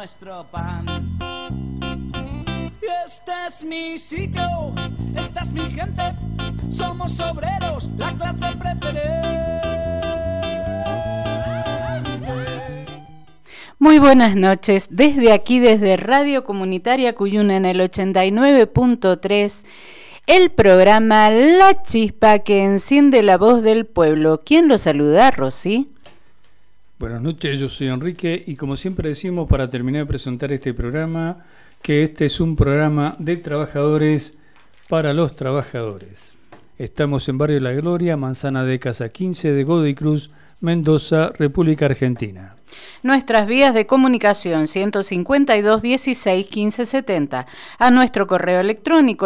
nuestro pan. Este es mi sitio, esta es mi gente, somos obreros, la clase preferente. Muy buenas noches, desde aquí, desde Radio Comunitaria Cuyuna en el 89.3, el programa La Chispa que enciende la voz del pueblo. ¿Quién lo saluda, Rosy? Buenas noches, yo soy Enrique y como siempre decimos para terminar de presentar este programa, que este es un programa de trabajadores para los trabajadores. Estamos en Barrio La Gloria, Manzana de Casa 15 de Godoy Cruz, Mendoza, República Argentina. Nuestras vías de comunicación 152 16 15 70, a nuestro correo electrónico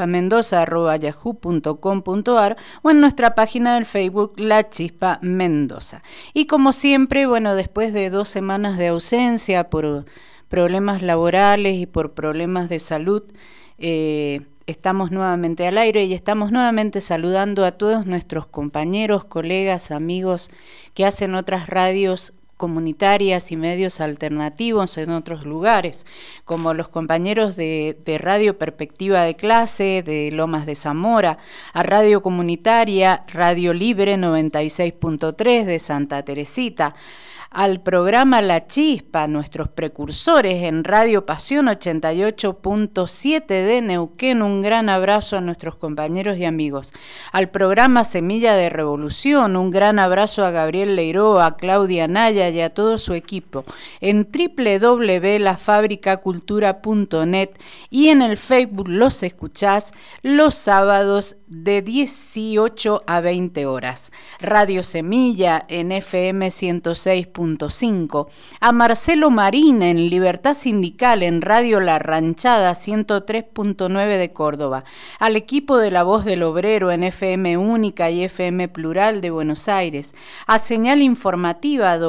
lachispamendoza@yahoo.com.ar o en nuestra página del Facebook La Chispa Mendoza. Y como siempre, bueno, después de 2 semanas de ausencia por problemas laborales y por problemas de salud, estamos nuevamente al aire y estamos nuevamente saludando a todos nuestros compañeros, colegas, amigos que hacen otras radios comunitarias y medios alternativos en otros lugares, como los compañeros de Radio Perspectiva de Clase, de Lomas de Zamora, a Radio Comunitaria, Radio Libre 96.3 de Santa Teresita, al programa La Chispa, nuestros precursores en Radio Pasión 88.7 de Neuquén. Un gran abrazo a nuestros compañeros y amigos. Al programa Semilla de Revolución, un gran abrazo a Gabriel Leiró, a Claudia Naya y a todo su equipo. En www.lafabricacultura.net y en el Facebook los escuchás los sábados de 18 a 20 horas. Radio Semilla en FM 106.5, a Marcelo Marín en Libertad Sindical en Radio La Ranchada 103.9 de Córdoba, al equipo de La Voz del Obrero en FM Única y FM Plural de Buenos Aires, a Señal Informativa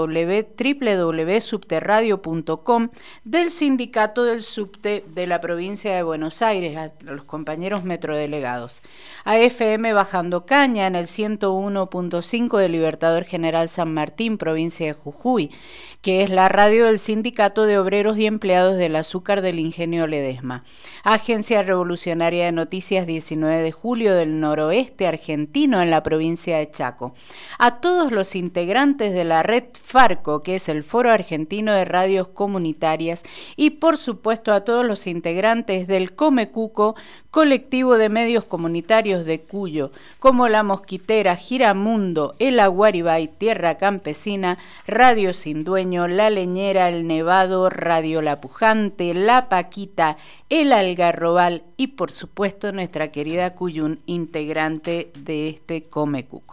www.subterradio.com del Sindicato del Subte de la provincia de Buenos Aires, a los compañeros metrodelegados, a FM Bajando Caña en el 101.5 de Libertador General San Martín, provincia de Jujuy, que es la radio del Sindicato de Obreros y Empleados del Azúcar del Ingenio Ledesma. Agencia Revolucionaria de Noticias 19 de Julio del Noroeste Argentino en la provincia de Chaco. A todos los integrantes de la red Farco, que es el Foro Argentino de Radios Comunitarias, y por supuesto a todos los integrantes del Comecuco, colectivo de medios comunitarios de Cuyo, como La Mosquitera, Giramundo, El Aguaribay, Tierra Campesina, Radio Sin Dueño, La Leñera, El Nevado, Radio La Pujante, La Paquita, El Algarrobal y por supuesto nuestra querida Cuyún, integrante de este Comecuco.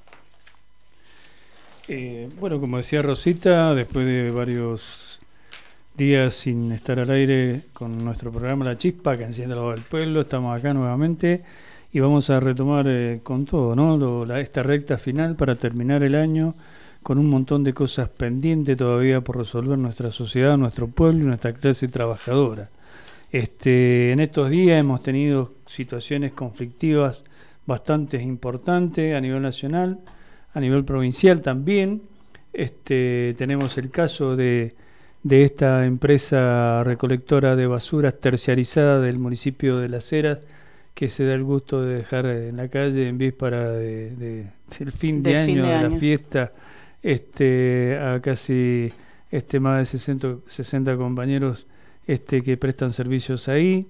Bueno, como decía Rosita, después de varios días sin estar al aire con nuestro programa La Chispa, que enciende la voz del pueblo, estamos acá nuevamente y vamos a retomar con todo, ¿no? Esta recta final para terminar el año con un montón de cosas pendientes todavía por resolver nuestra sociedad, nuestro pueblo y nuestra clase trabajadora. En estos días hemos tenido situaciones conflictivas bastante importantes a nivel nacional, a nivel provincial también. Tenemos el caso de esta empresa recolectora de basuras terciarizada del municipio de Las Heras, que se da el gusto de dejar en la calle en víspera del fin de año, de la fiesta, a casi más de 60 compañeros que prestan servicios ahí.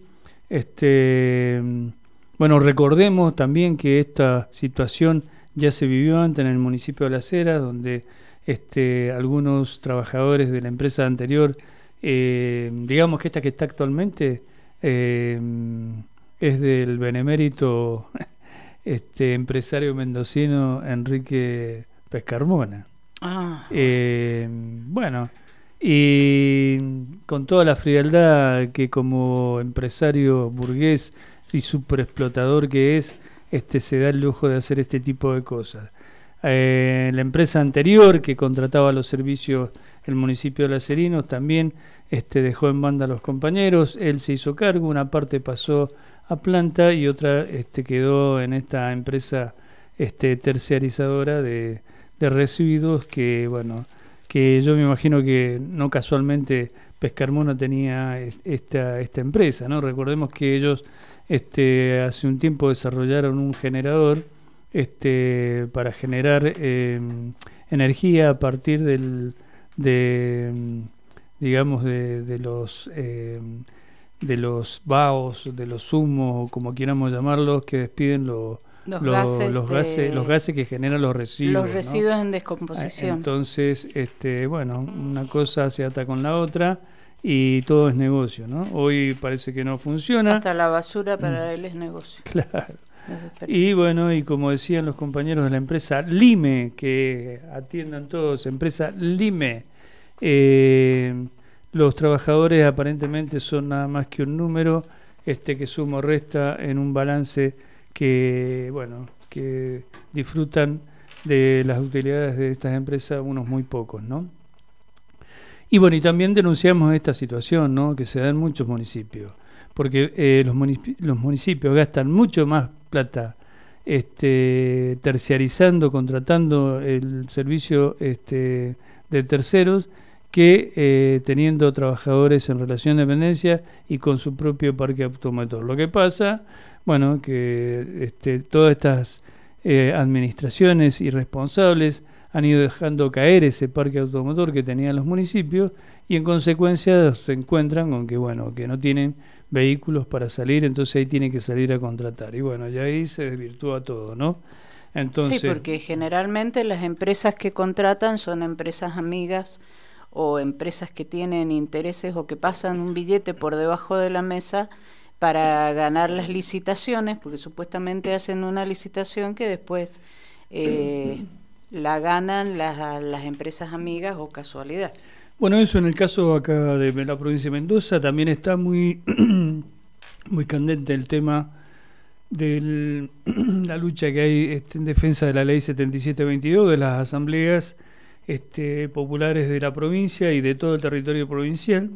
Bueno, recordemos también que esta situación ya se vivió antes en el municipio de Las Heras, donde algunos trabajadores de la empresa anterior, digamos que esta que está actualmente es del benemérito empresario mendocino Enrique Pescarmona. Bueno, y con toda la frialdad que como empresario burgués y superexplotador que es, se da el lujo de hacer este tipo de cosas. La empresa anterior que contrataba los servicios el municipio de Las Herinos también dejó en banda a los compañeros, él se hizo cargo, una parte pasó a planta y otra quedó en esta empresa terciarizadora de residuos que, bueno, que yo me imagino que no casualmente Pescarmona tenía esta empresa, ¿no? Recordemos que ellos hace un tiempo desarrollaron un generador para generar energía a partir de los vaos, de los humos, como queramos llamarlos, que despiden los gases que generan los residuos. Los residuos, ¿no? En descomposición. Entonces, una cosa se ata con la otra y todo es negocio, ¿no? Hoy parece que no funciona. Hasta la basura para él es negocio. Claro. Y bueno, y como decían los compañeros de la empresa Lime, que atiendan todos, empresa Lime, los trabajadores aparentemente son nada más que un número que suma o resta en un balance que disfrutan de las utilidades de estas empresas unos muy pocos, ¿no? Y bueno, y también denunciamos esta situación, ¿no? Que se da en muchos municipios, porque los municipios gastan mucho más plata terciarizando, contratando el servicio de terceros, que teniendo trabajadores en relación de dependencia y con su propio parque automotor. Lo que pasa, que todas estas administraciones irresponsables han ido dejando caer ese parque automotor que tenían los municipios y en consecuencia se encuentran con que no tienen vehículos para salir, entonces ahí tienen que salir a contratar. Y y ahí se desvirtúa todo, ¿no? Entonces, sí, porque generalmente las empresas que contratan son empresas amigas o empresas que tienen intereses o que pasan un billete por debajo de la mesa para ganar las licitaciones, porque supuestamente hacen una licitación que después la ganan las empresas amigas o casualidad. Bueno, eso en el caso acá de la provincia de Mendoza también está muy muy candente el tema de la lucha que hay en defensa de la ley 7722 de las asambleas populares de la provincia y de todo el territorio provincial,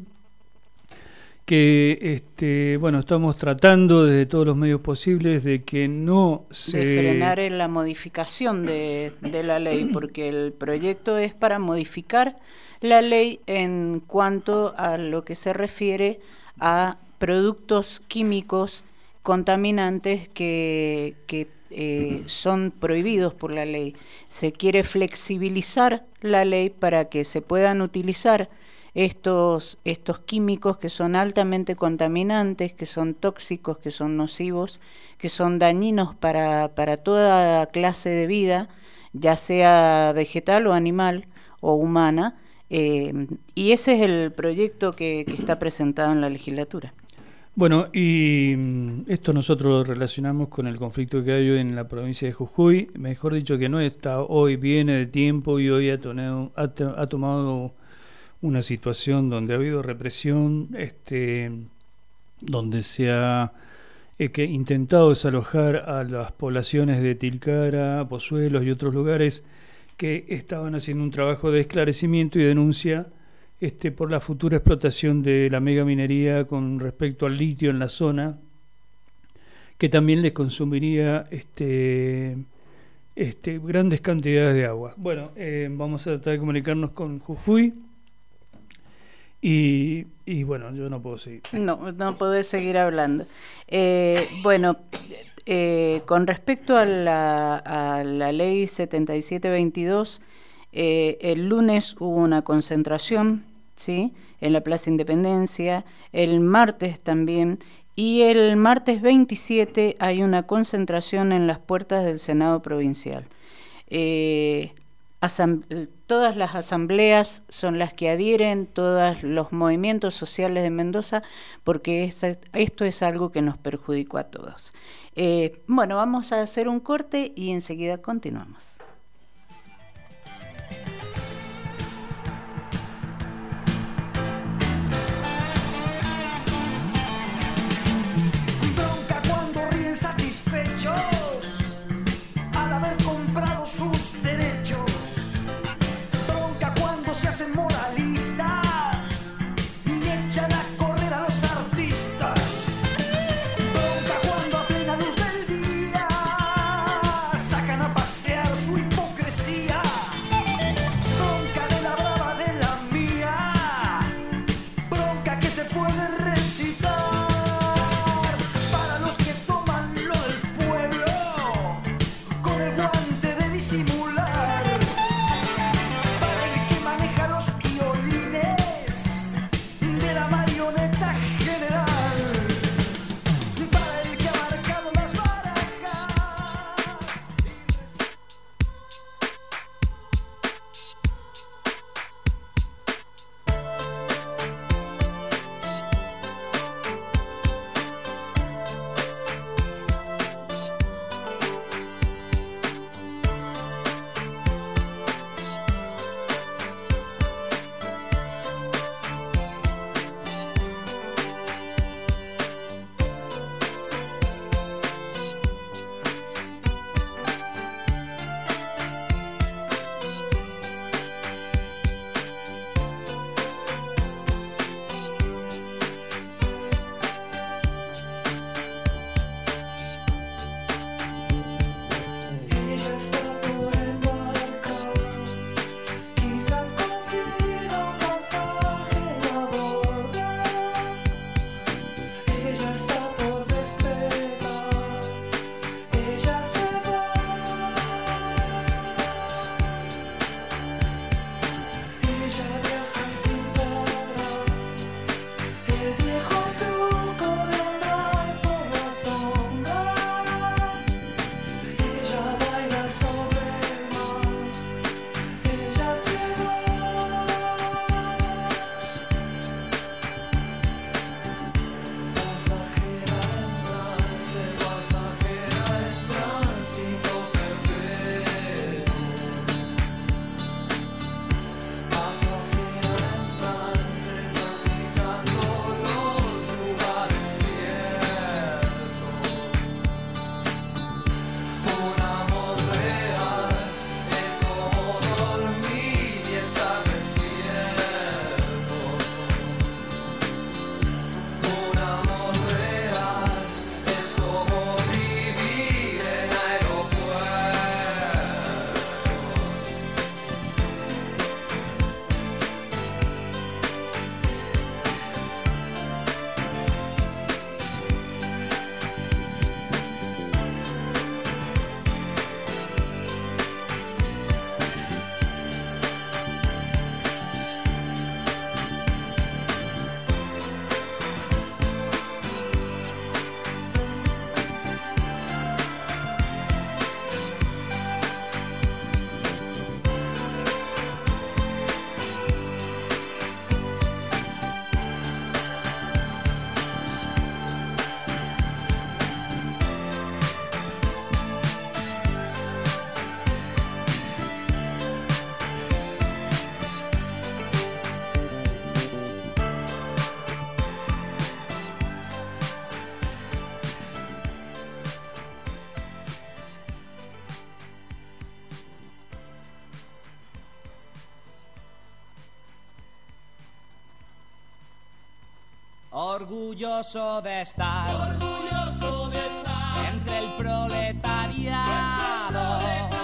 que estamos tratando desde todos los medios posibles de que no se... de frenar en la modificación de la ley, porque el proyecto es para modificar la ley en cuanto a lo que se refiere a productos químicos contaminantes que son prohibidos por la ley. Se quiere flexibilizar la ley para que se puedan utilizar estos químicos que son altamente contaminantes, que son tóxicos, que son nocivos, que son dañinos para toda clase de vida, ya sea vegetal o animal o humana, y ese es el proyecto que está presentado en la legislatura. Bueno, y esto nosotros lo relacionamos con el conflicto que hay hoy en la provincia de Jujuy, mejor dicho que no está hoy, viene de tiempo y hoy ha tomado una situación donde ha habido represión, donde se ha intentado desalojar a las poblaciones de Tilcara, Pozuelos y otros lugares que estaban haciendo un trabajo de esclarecimiento y denuncia por la futura explotación de la megaminería con respecto al litio en la zona, que también les consumiría grandes cantidades de agua. Bueno, vamos a tratar de comunicarnos con Jujuy y bueno, yo no puedo seguir. No podés seguir hablando. Con respecto a la ley 7722, el lunes hubo una concentración, ¿sí?, en la Plaza Independencia, el martes también, y el martes 27 hay una concentración en las puertas del Senado Provincial. Todas las asambleas son las que adhieren, todos los movimientos sociales de Mendoza, porque esto es algo que nos perjudicó a todos. Vamos a hacer un corte y enseguida continuamos. Sweet orgulloso de estar entre el proletariado.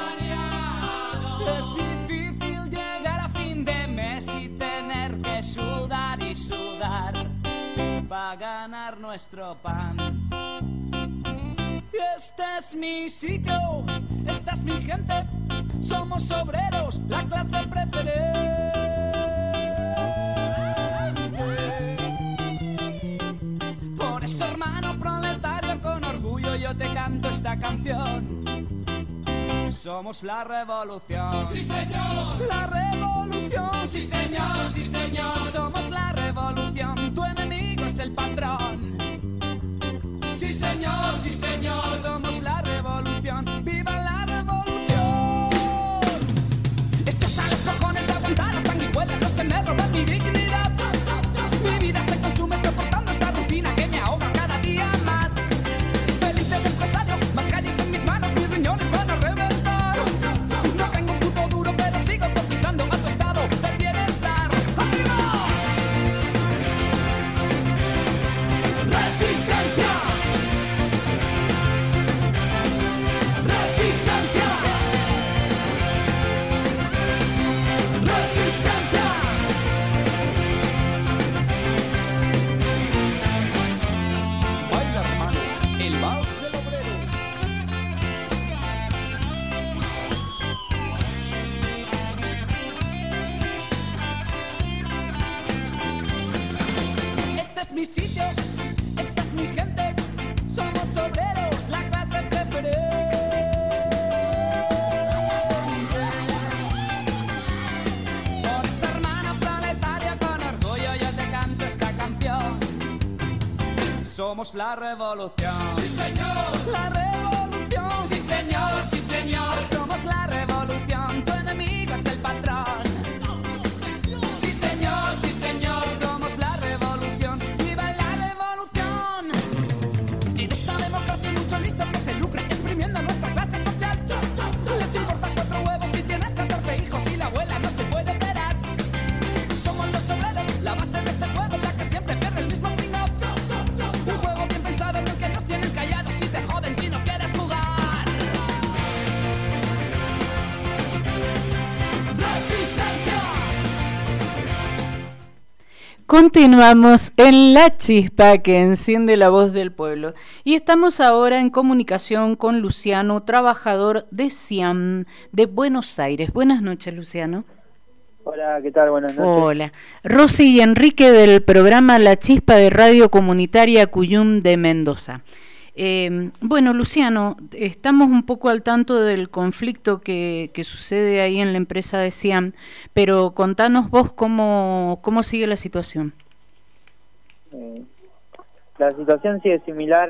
Es difícil llegar a fin de mes y tener que sudar y sudar para ganar nuestro pan. Este es mi sitio, esta es mi gente, somos obreros, la clase preferente. Por eso, hermano proletario, con orgullo yo te canto esta canción. Somos la revolución. ¡Sí, señor! La revolución. ¡Sí, señor! ¡Sí, señor! Somos la revolución, tu enemigo es el patrón. ¡Sí, señor! ¡Sí, señor! Somos la revolución, ¡viva la revolución! Esto está a los cojones de aguantar las sanguijuelas, los que me roban mi dignidad. Mi vida se consume soportando esta rutina que me ahoga cada día más. Feliz del empresario, más calles en mis manos, mis riñones van a reventar. No tengo un puto duro, pero sigo cotizando a tu estado del bienestar. ¡Arriba! ¡Resistencia! ¡Resistencia! ¡Resistencia! Baila, hermano, el vals del obrero. Este es mi sitio, esta es mi gente, somos obreros, la clase preferente. Por esa hermana proletaria, con orgullo yo te canto esta canción. Somos la revolución. ¡Sí, señor! La revolución. ¡Sí, señor! ¡Sí, señor! Somos la revolución, tu enemigo es el patrón. ¡Sí, señor! ¡Sí, señor! Somos la revolución, viva la revolución. En esta democracia hay mucho listo que se lucre exprimiendo nuestra clase social. Les importa 4 huevos si tienes 14 hijos y la abuela no se puede operar. Somos los obreros, la base de este juego, la que siempre pierde el mismo ping-up. Un juego bien pensado en el que nos tienen callados y te joden si no quieres jugar. ¡Resistencia! Continuamos en La Chispa que enciende la voz del pueblo y estamos ahora en comunicación con Luciano, trabajador de SIAM de Buenos Aires. Buenas noches, Luciano. Hola, ¿qué tal? Buenas noches. Hola. Rosy y Enrique del programa La Chispa de Radio Comunitaria Cuyum de Mendoza. Bueno, Luciano, estamos un poco al tanto del conflicto que sucede ahí en la empresa de SIAM, pero contanos vos cómo sigue la situación. La situación sigue similar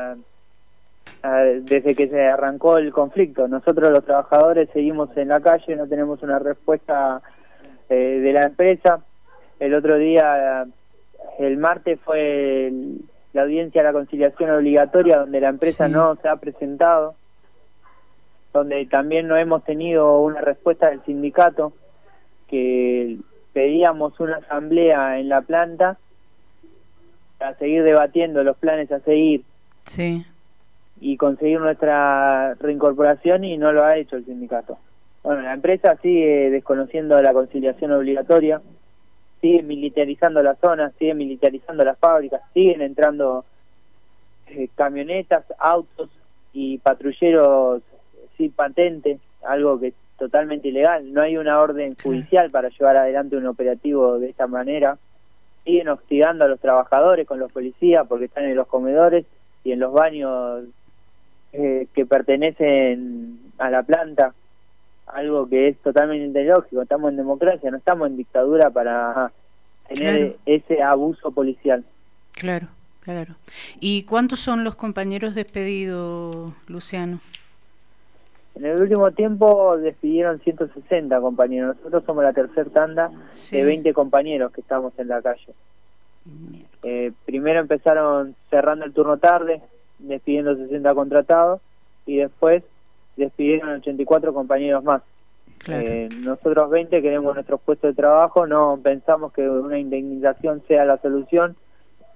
desde que se arrancó el conflicto. Nosotros los trabajadores seguimos en la calle, no tenemos una respuesta de la empresa. El otro día, el martes, fue la audiencia de la conciliación obligatoria, donde la empresa no se ha presentado, donde también no hemos tenido una respuesta del sindicato, que pedíamos una asamblea en la planta para seguir debatiendo los planes a seguir y conseguir nuestra reincorporación, y no lo ha hecho el sindicato. Bueno, la empresa sigue desconociendo la conciliación obligatoria, sigue militarizando las zonas, sigue militarizando las fábricas, siguen entrando camionetas, autos y patrulleros sin patente, algo que es totalmente ilegal. No hay una orden judicial para llevar adelante un operativo de esta manera. Siguen hostigando a los trabajadores con los policías porque están en los comedores y en los baños que pertenecen a la planta, algo que es totalmente ilógico. Estamos en democracia, no estamos en dictadura para tener ese abuso policial. Claro. ¿Y cuántos son los compañeros despedidos, Luciano? En el último tiempo despidieron 160 compañeros. Nosotros somos la tercera tanda de 20 compañeros que estamos en la calle. Primero empezaron cerrando el turno tarde, despidiendo 60 contratados, y después despidieron 84 compañeros más. Nosotros 20 queremos nuestros puestos de trabajo, no pensamos que una indemnización sea la solución,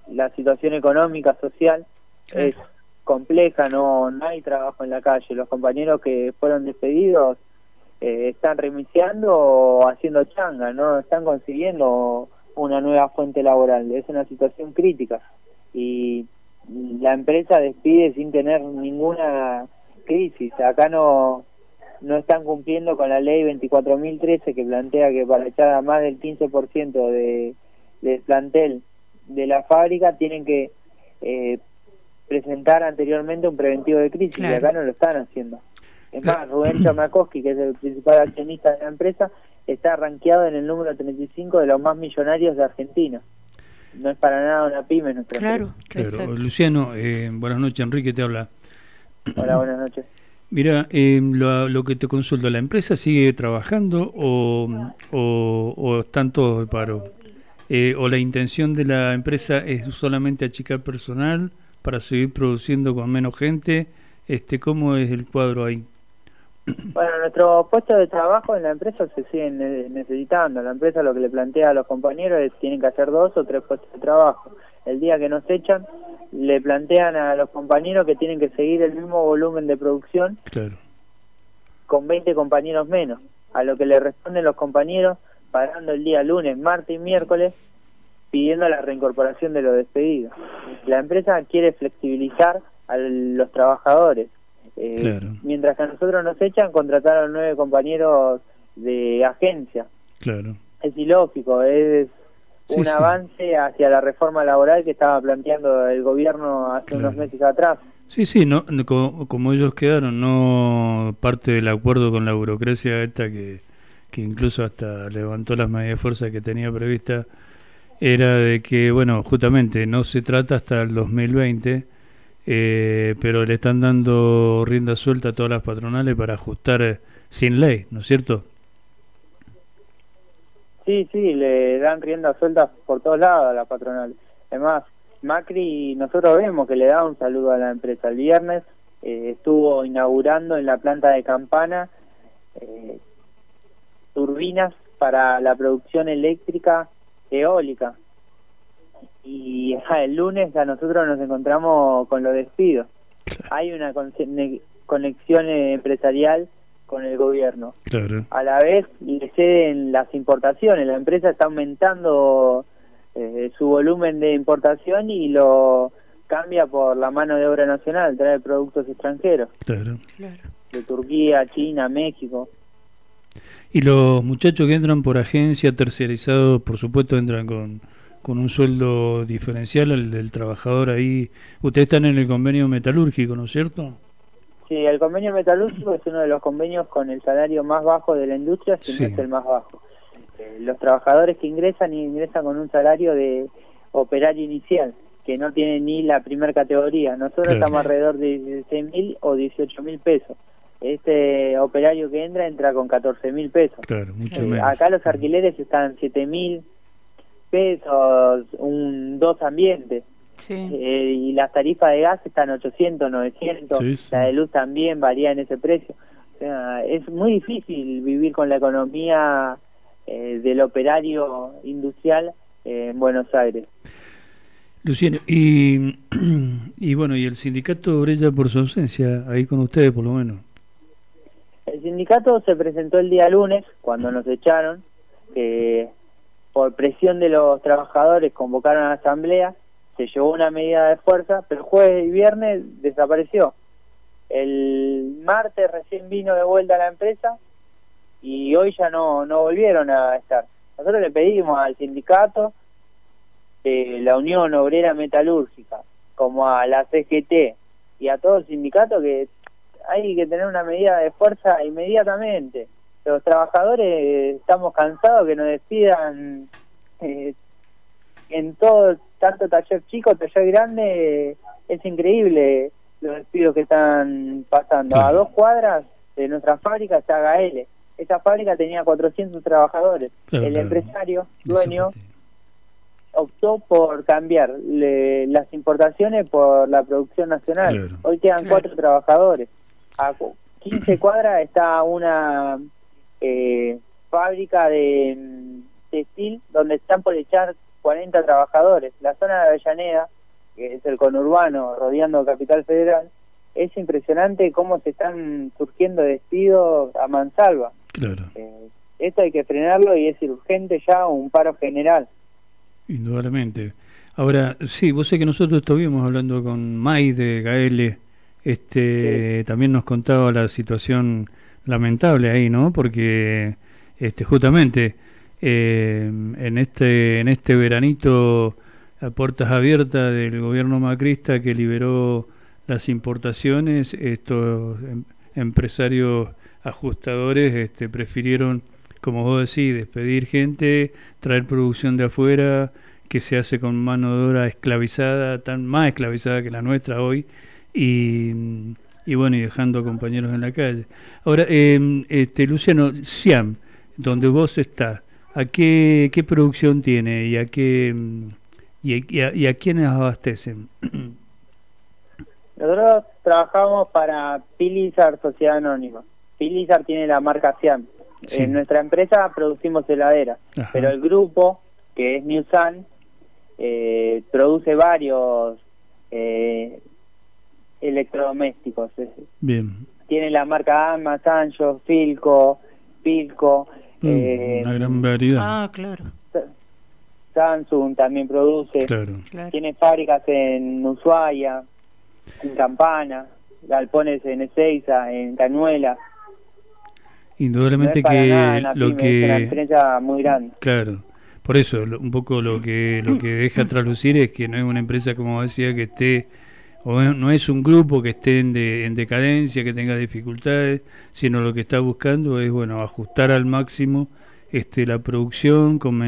la situación económica, social, es compleja, no hay trabajo en la calle. Los compañeros que fueron despedidos están remisiando o haciendo changa, no están consiguiendo una nueva fuente laboral. Es una situación crítica y la empresa despide sin tener ninguna crisis. Acá no están cumpliendo con la ley 24.013 que plantea que para echar a más del 15% del plantel de la fábrica tienen que presentar anteriormente un preventivo de crisis. Claro. Y acá no lo están haciendo. Es más, Rubén Chamakovsky, que es el principal accionista de la empresa, está rankeado en el número 35 de los más millonarios de Argentina. No es para nada una pyme nuestra Claro, Claro. exacto. Luciano, buenas noches, Enrique te habla. empresa. Hola, buenas noches. Mira, lo que te consulto, ¿la empresa sigue trabajando o están todos de paro? ¿O la intención de la empresa es solamente achicar personal para seguir produciendo con menos gente? ¿Cómo es el cuadro ahí? Bueno, nuestros puestos de trabajo en la empresa se siguen necesitando. La empresa lo que le plantea a los compañeros es tienen que hacer 2 o 3 puestos de trabajo. El día que nos echan, le plantean a los compañeros que tienen que seguir el mismo volumen de producción Claro, con 20 compañeros menos. A lo que le responden los compañeros pagando el día lunes, martes y miércoles, pidiendo la reincorporación de los despedidos. La empresa quiere flexibilizar a los trabajadores. Claro. Mientras que a nosotros nos echan, contrataron 9 compañeros de agencia. claro. Es ilógico, es Sí, un sí. avance hacia la reforma laboral que estaba planteando el gobierno hace Claro. unos meses atrás. Sí, no, como ellos quedaron, no parte del acuerdo con la burocracia esta que incluso hasta levantó las medidas de fuerza que tenía prevista, era de que, bueno, justamente no se trata hasta el 2020, pero le están dando rienda suelta a todas las patronales para ajustar sin ley, ¿no es cierto? Sí, le dan rienda suelta por todos lados a la patronal. Además, Macri, nosotros vemos que le da un saludo a la empresa. El viernes estuvo inaugurando en la planta de Campana turbinas para la producción eléctrica eólica. Y el lunes a nosotros nos encontramos con los despidos. Hay una conexión empresarial con el gobierno. Claro, A la vez le ceden las importaciones. La empresa está aumentando su volumen de importación y lo cambia por la mano de obra nacional, trae productos extranjeros, claro. de Turquía, China, México. Y los muchachos que entran por agencia tercerizado, por supuesto, entran con un sueldo diferencial al del trabajador ahí. Ustedes están en el convenio metalúrgico, ¿no es cierto? Sí, el convenio metalúrgico es uno de los convenios con el salario más bajo de la industria, si Sí. no es el más bajo. Los trabajadores que ingresan con un salario de operario inicial, que no tiene ni la primera categoría. Nosotros Claro. estamos alrededor de 16.000 o 18.000 pesos. Este operario que entra con 14.000 pesos. Claro, mucho menos. Acá los alquileres están 7.000 pesos, 2 ambientes. Sí. Y las tarifas de gas están 800, 900, Sí, sí. la de luz también varía en ese precio. O sea, es muy difícil vivir con la economía del operario industrial en Buenos Aires. Luciano, y bueno, y el sindicato brilla por su ausencia, ahí con ustedes por lo menos. El sindicato se presentó el día lunes, cuando nos echaron, que por presión de los trabajadores convocaron a la asamblea, se llevó una medida de fuerza, pero jueves y viernes desapareció. El martes recién vino de vuelta a la empresa y hoy ya no volvieron a estar. Nosotros le pedimos al sindicato, la Unión Obrera Metalúrgica, como a la CGT y a todo el sindicato, que hay que tener una medida de fuerza inmediatamente. Los trabajadores estamos cansados que nos despidan en todo, tanto taller chico, taller grande. Es increíble los despidos que están pasando. A 2 cuadras de nuestra fábrica está Gaele. Esa fábrica tenía 400 trabajadores. Claro, El claro. empresario, dueño, optó por cambiar las importaciones por la producción nacional. Claro. Hoy quedan 4 trabajadores. A 15 cuadras está una fábrica de textil donde están por echar 40 trabajadores. La zona de Avellaneda, que es el conurbano rodeando Capital Federal, es impresionante cómo se están surgiendo despidos a mansalva. Claro. Esto hay que frenarlo y es urgente ya un paro general. Indudablemente. Ahora, sí, vos sé que nosotros estuvimos hablando con May de Gaele, Sí. también nos contaba la situación lamentable ahí, ¿no? Porque justamente en este veranito a puertas abiertas del gobierno macrista que liberó las importaciones, estos empresarios ajustadores prefirieron, como vos decís, despedir gente, traer producción de afuera que se hace con mano de obra esclavizada, tan más esclavizada que la nuestra hoy, y bueno, y dejando compañeros en la calle. Ahora, Luciano, Siam, donde vos estás, ¿a qué producción tiene y a qué y a quiénes abastecen? Nosotros trabajamos para Pilizar Sociedad Anónima. Pilizar tiene la marca Siam. Sí. En nuestra empresa producimos heladeras, Ajá. pero el grupo, que es Newsan, produce varios electrodomésticos. Bien. Tiene la marca Ama, Sancho, Filco, Pilco, Una gran variedad. Ah, claro, Samsung también produce. Claro. claro. Tiene fábricas en Ushuaia, en Campana, galpones en Ezeiza, en Cañuela. Indudablemente No es para nada que una lo pyme, es una que empresa muy grande. claro, por eso un poco lo que deja traslucir es que no es una empresa, como decía, que esté, o no es un grupo que esté en decadencia, que tenga dificultades, sino lo que está buscando es, bueno, ajustar al máximo la producción con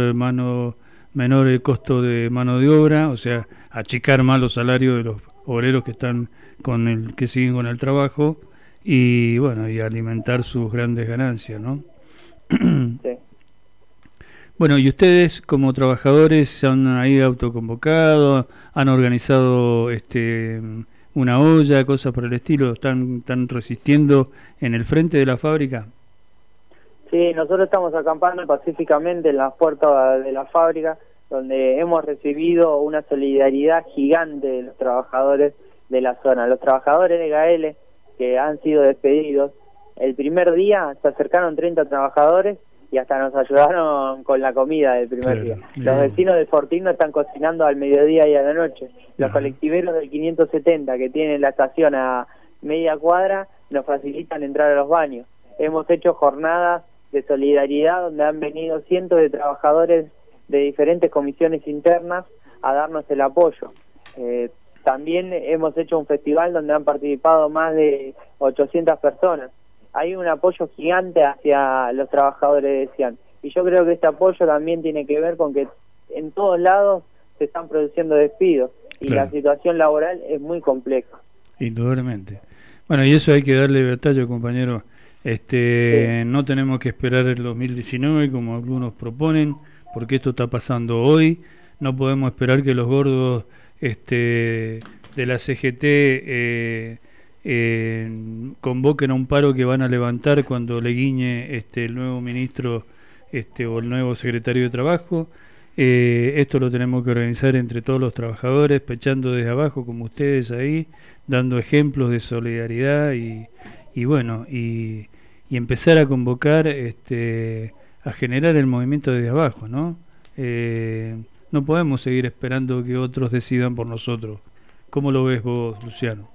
menor costo de mano de obra, o sea, achicar más los salarios de los obreros que están que siguen con el trabajo, y bueno, y alimentar sus grandes ganancias, ¿no? Sí. Bueno, y ustedes como trabajadores se han ahí autoconvocado, han organizado una olla, cosas por el estilo, están resistiendo en el frente de la fábrica. Sí, nosotros estamos acampando pacíficamente en las puertas de la fábrica, donde hemos recibido una solidaridad gigante de los trabajadores de la zona. Los trabajadores de Gaele que han sido despedidos, el primer día se acercaron 30 trabajadores y hasta nos ayudaron con la comida del primer día. Los vecinos de Fortín no están cocinando al mediodía y a la noche. Los colectiveros del 570 que tienen la estación a media cuadra nos facilitan entrar a los baños. Hemos hecho jornadas de solidaridad donde han venido cientos de trabajadores de diferentes comisiones internas a darnos el apoyo. También hemos hecho un festival donde han participado más de 800 personas. Hay un apoyo gigante hacia los trabajadores de Siam. Y yo creo que este apoyo también tiene que ver con que en todos lados se están produciendo despidos. Y claro, la situación laboral es muy compleja. Indudablemente. Bueno, y eso hay que darle batalla, compañero. Sí. No tenemos que esperar el 2019 como algunos proponen, porque esto está pasando hoy. No podemos esperar que los gordos de la CGT convoquen a un paro que van a levantar cuando le guiñe el nuevo ministro o el nuevo secretario de Trabajo. Esto lo tenemos que organizar entre todos los trabajadores, pechando desde abajo como ustedes ahí, dando ejemplos de solidaridad y bueno, y empezar a convocar, a generar el movimiento desde abajo, ¿no? No podemos seguir esperando que otros decidan por nosotros. ¿Cómo lo ves vos, Luciano?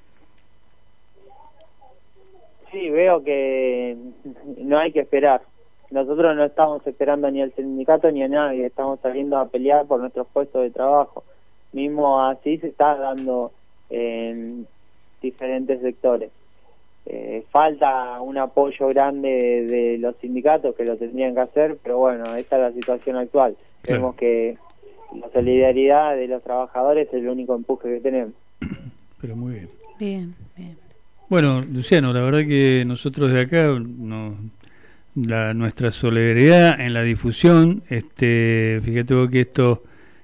Sí, veo que no hay que esperar. Nosotros no estamos esperando ni al sindicato ni a nadie, estamos saliendo a pelear por nuestros puestos de trabajo. Mismo así se está dando en diferentes sectores. Falta un apoyo grande de los sindicatos que lo tendrían que hacer, pero bueno, esta es la situación actual. Claro. Vemos que la solidaridad de los trabajadores es el único empuje que tenemos. Pero muy bien. Bien, bien. Bueno, Luciano, la verdad que nosotros de acá, nuestra solidaridad en la difusión, fíjate vos que esto,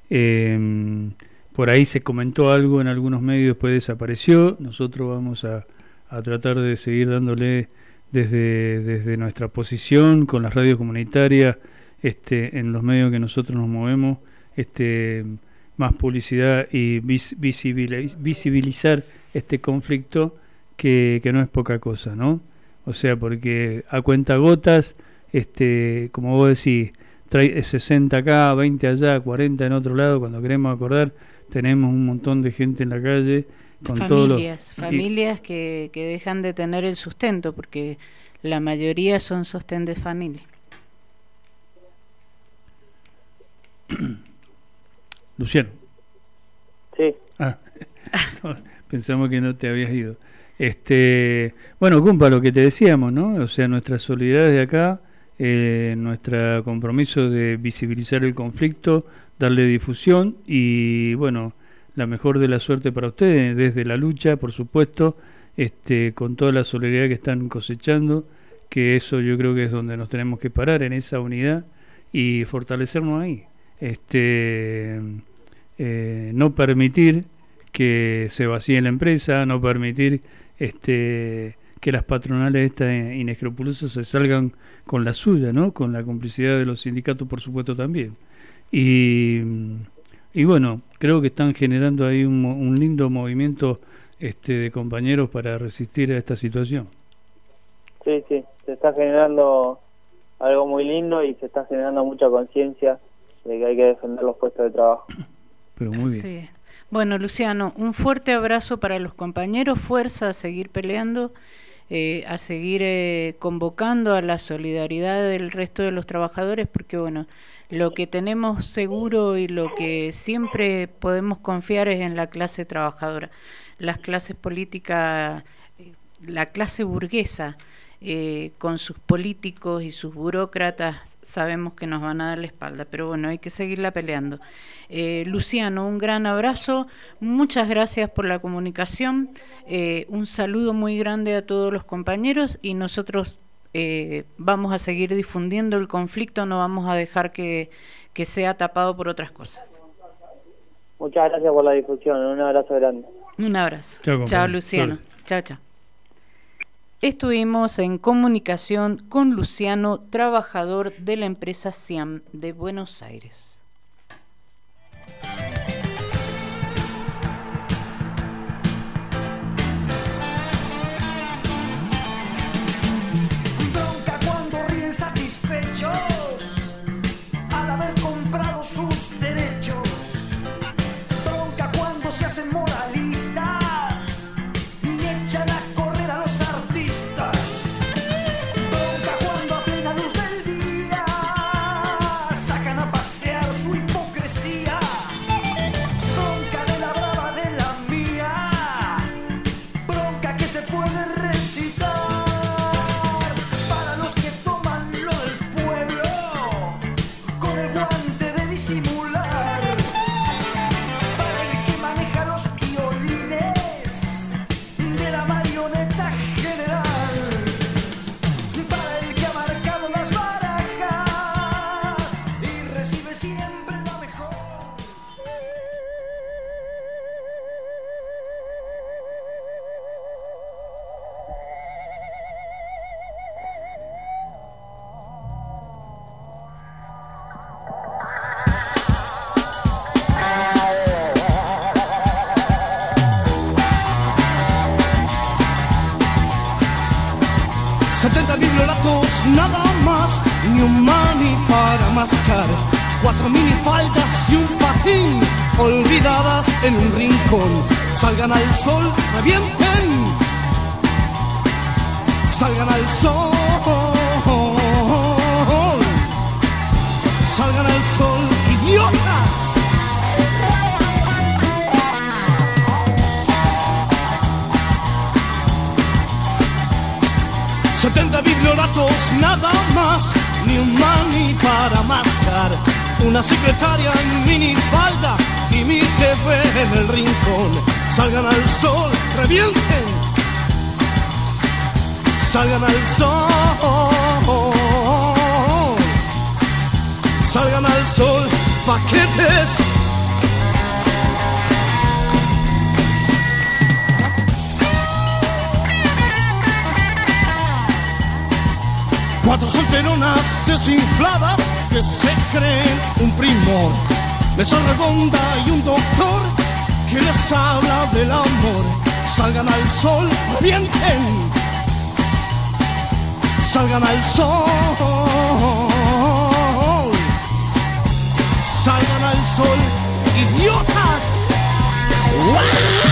por ahí se comentó algo en algunos medios, después desapareció. Nosotros vamos a tratar de seguir dándole desde nuestra posición con las radios comunitarias, en los medios que nosotros nos movemos, más publicidad y visibilizar este conflicto que no es poca cosa, ¿no? O sea, porque a cuentagotas, como vos decís, trae 60 acá, 20 allá, 40 en otro lado, cuando queremos acordar, tenemos un montón de gente en la calle con familias que dejan de tener el sustento, porque la mayoría son sostén de familia. Luciano. Sí. Pensamos que no te habías ido. Bueno, cumpa lo que te decíamos, ¿no? O sea, nuestra solidaridad de acá, nuestro compromiso de visibilizar el conflicto, darle difusión y, bueno, la mejor de la suerte para ustedes desde la lucha, por supuesto, con toda la solidaridad que están cosechando, que eso yo creo que es donde nos tenemos que parar, en esa unidad y fortalecernos ahí. No permitir que se vacíe la empresa, no permitir que las patronales estas inescrupulosas se salgan con la suya, ¿no? Con la complicidad de los sindicatos, por supuesto, también. Y bueno, creo que están generando ahí un lindo movimiento de compañeros para resistir a esta situación. Sí, se está generando algo muy lindo y se está generando mucha conciencia de que hay que defender los puestos de trabajo. Pero muy bien. Sí. Bueno, Luciano, un fuerte abrazo para los compañeros, fuerza a seguir peleando, a seguir convocando a la solidaridad del resto de los trabajadores, porque bueno, lo que tenemos seguro y lo que siempre podemos confiar es en la clase trabajadora. Las clases políticas, la clase burguesa, con sus políticos y sus burócratas, sabemos que nos van a dar la espalda, pero bueno, hay que seguirla peleando. Luciano, un gran abrazo, muchas gracias por la comunicación, un saludo muy grande a todos los compañeros y nosotros vamos a seguir difundiendo el conflicto, no vamos a dejar que sea tapado por otras cosas. Muchas gracias por la difusión, un abrazo grande. Un abrazo. Chao, Luciano. Chao. Estuvimos en comunicación con Luciano, trabajador de la empresa Siam de Buenos Aires. Bronca cuando ríen satisfechos al haber comprado sus derechos. Bronca cuando se hacen moralistas y echan a correr a los artistas. Bronca cuando a plena luz del día sacan a pasear su hipocresía. Bronca de la brava de la mía. Bronca que se puede recitar para los que toman lo del pueblo con el guante de disimular. Para el que maneja los violines de la marioneta general. Para el que ha marcado las barajas y recibe siempre la mejor. Bibliolatos nada más, ni un mani para mascar, 4 minifaldas y un patín olvidadas en un rincón. Salgan al sol, revienten, salgan al sol, salgan al sol, idiotas. ...70 biblioratos nada más, ni un mani para mascar, una secretaria en minifalda y mi jefe en el rincón. Salgan al sol, revienten, salgan al sol, salgan al sol, paquetes. Cuatro solteronas desinfladas que se creen un primor. mesa redonda y un doctor que les habla del amor. Salgan al sol, revienten, salgan al sol, salgan al sol, idiotas. ¡Wow!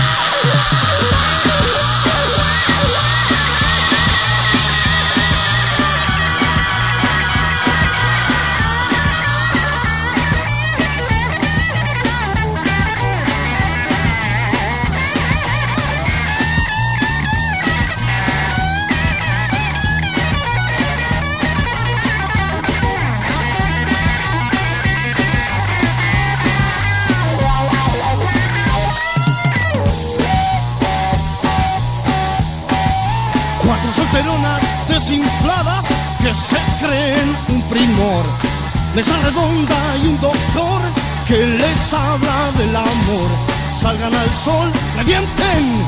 Solteronas desinfladas que se creen un primor, mesa redonda y un doctor que les habla del amor. Salgan al sol, revienten,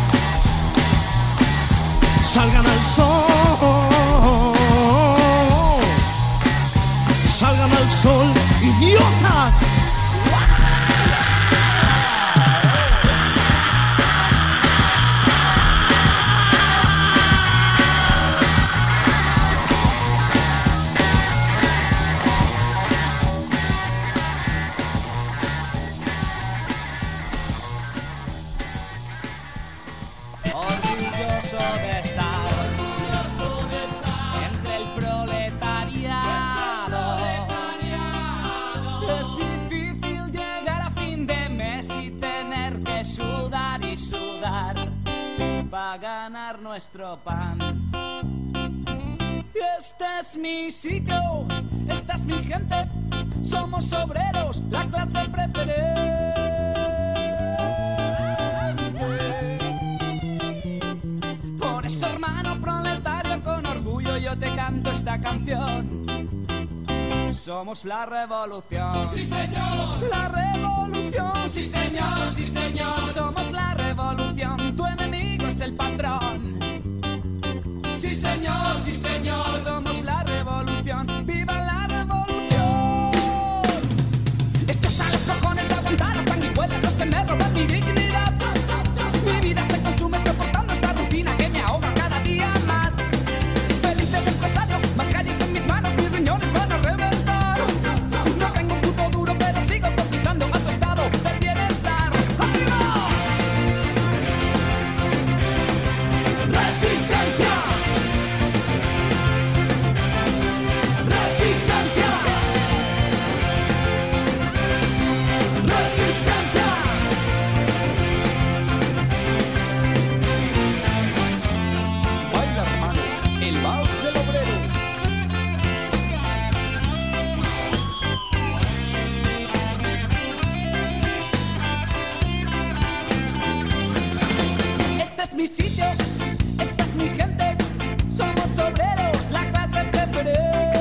salgan al sol, salgan al sol, idiotas. Nuestro pan. Este es mi sitio, esta es mi gente, somos obreros, la clase preferente. Por eso, hermano proletario, con orgullo yo te canto esta canción. Somos la revolución. ¡Sí, señor! La revolución. ¡Sí, señor! ¡Sí, señor! Somos la revolución. Tu enemigo es el patrón. ¡Sí, señor! ¡Sí, señor! Somos la revolución. ¡Viva la revolución! Esto está a los cojones de aguantar las sanguijuelas, los que me roban mi dignidad. Mi vida se consume soportando esta rutina que me ahoga cada día más. Feliz del empresario, más calles en mis manos, mis riñones van a reventar. No tengo un puto duro, pero sigo cotizando a tu estado del bienestar. ¡Arriba! ¡Resistencia! ¡Resistencia! ¡Resistencia! Baila, hermano, el vals del obrero. Este es mi sitio, esta es mi gente, somos obreros, la clase preferente.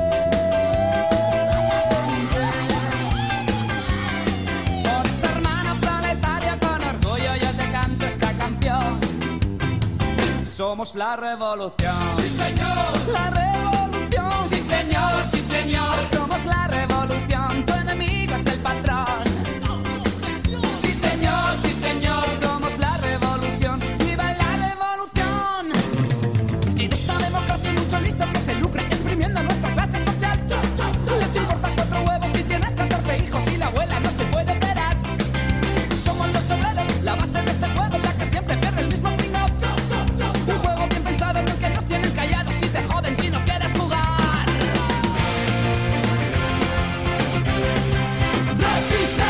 Por esa hermana proletaria, con orgullo yo te canto esta canción. Somos la revolución. ¡Sí, señor! La revolución. ¡Sí, señor! ¡Sí, señor! Somos la revolución. Tu enemigo es el patrón. ¡Sí, señor! ¡Sí, señor! Somos la revolución. ¡Viva la revolución! En esta democracia hay mucho listo que se lucra exprimiendo nuestra clase social. Les importa 4 huevos si tienes 14 hijos y la abuela no se puede operar. Somos los obreros, la base de este juego, la que siempre pierde el mismo pringao. Un juego bien pensado en el que nos tienen callados y te joden si no quieres jugar. ¡Resistencia!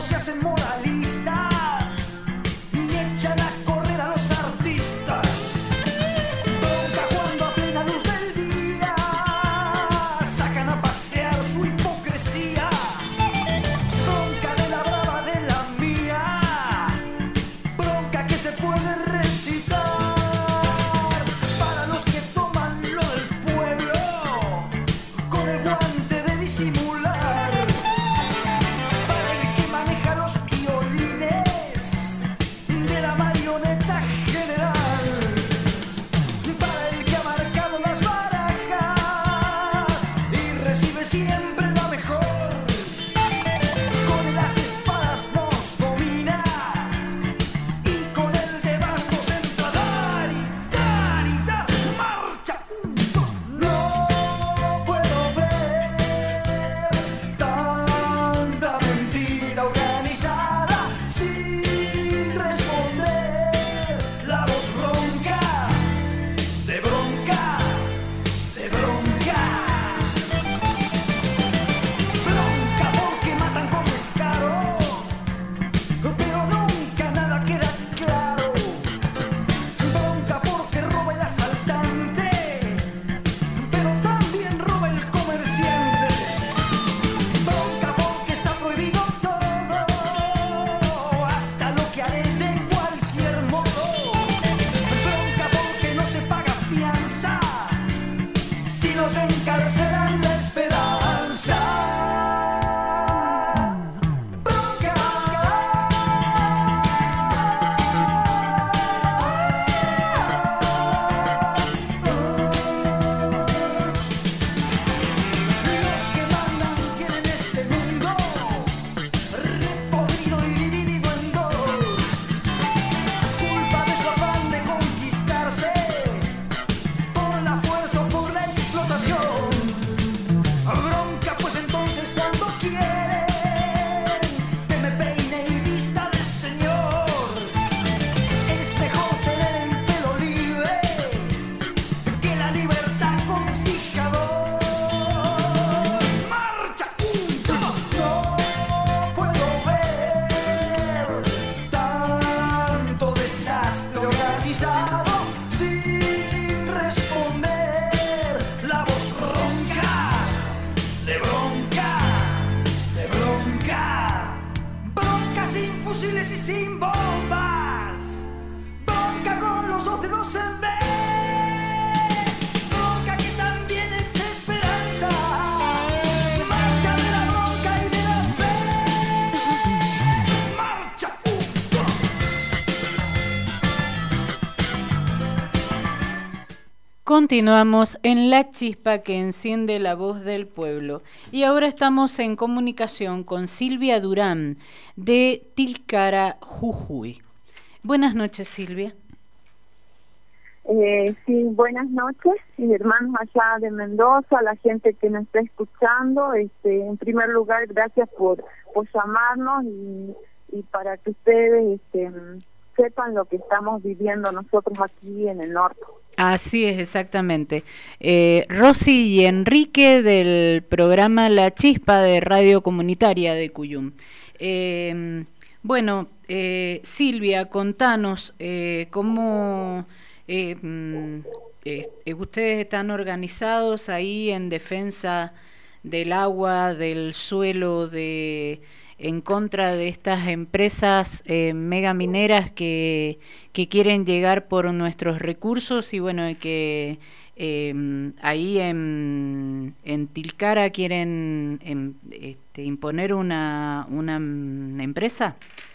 se hacen moralistas y echan a correr a los artistas. Bronca cuando a plena luz del día sacan a pasear su hipocresía. Bronca de la brava de la mía, bronca que se puede recitar para los que toman lo del pueblo con el guante de disimular, para el que maneja los violines de la marioneta general, para el que ha marcado las barajas y recibe siempre la mejor, con el as de espadas nos domina y con el de bastos entra a dar y dar y dar, marcha juntos. No puedo ver tanta mentira organizada sin responder. La voz bronca, de bronca, de bronca. Bronca porque matan con descaro, pero nunca nada queda claro. Bronca porque roba el asaltante, pero también roba el comerciante. Bronca porque está prohibido todo, hasta lo que haré de cualquier modo. Bronca porque no se paga fianza si nos encarcelan la esperanza. Bronca. Los que mandan tienen este mundo repodrido y dividido en dos, culpa de su afán de conquistarse por la fuerza o por la explotación. Bronca pues entonces cuando quieren que me peine y vista de señor, es mejor tener el pelo libre que la libertad con fijador. Marcha juntos. No puedo ver tanto desastre organizado sin responder. La voz ronca, de bronca, de bronca. Bronca sin fusiles y sin bombas. Bronca con los dos dedos en vez. Bronca que también es esperanza. Marcha de la bronca y de la fe. Marcha juntos. Continuamos en La Chispa que enciende la voz del pueblo y ahora estamos en comunicación con Silvia Durán de Tilcara, Jujuy. Buenas noches, Silvia. Sí, buenas noches, hermanos allá de Mendoza, la gente que nos está escuchando. En primer lugar, gracias por llamarnos y para que ustedes sepan lo que estamos viviendo nosotros aquí en el norte. Así es, exactamente. Rosy y Enrique del programa La Chispa de Radio Comunitaria de Cuyum. Bueno, Silvia, contanos cómo ustedes están organizados ahí en defensa del agua, del suelo, en contra de estas empresas megamineras que quieren llegar por nuestros recursos y bueno, que ahí en Tilcara quieren imponer una empresa.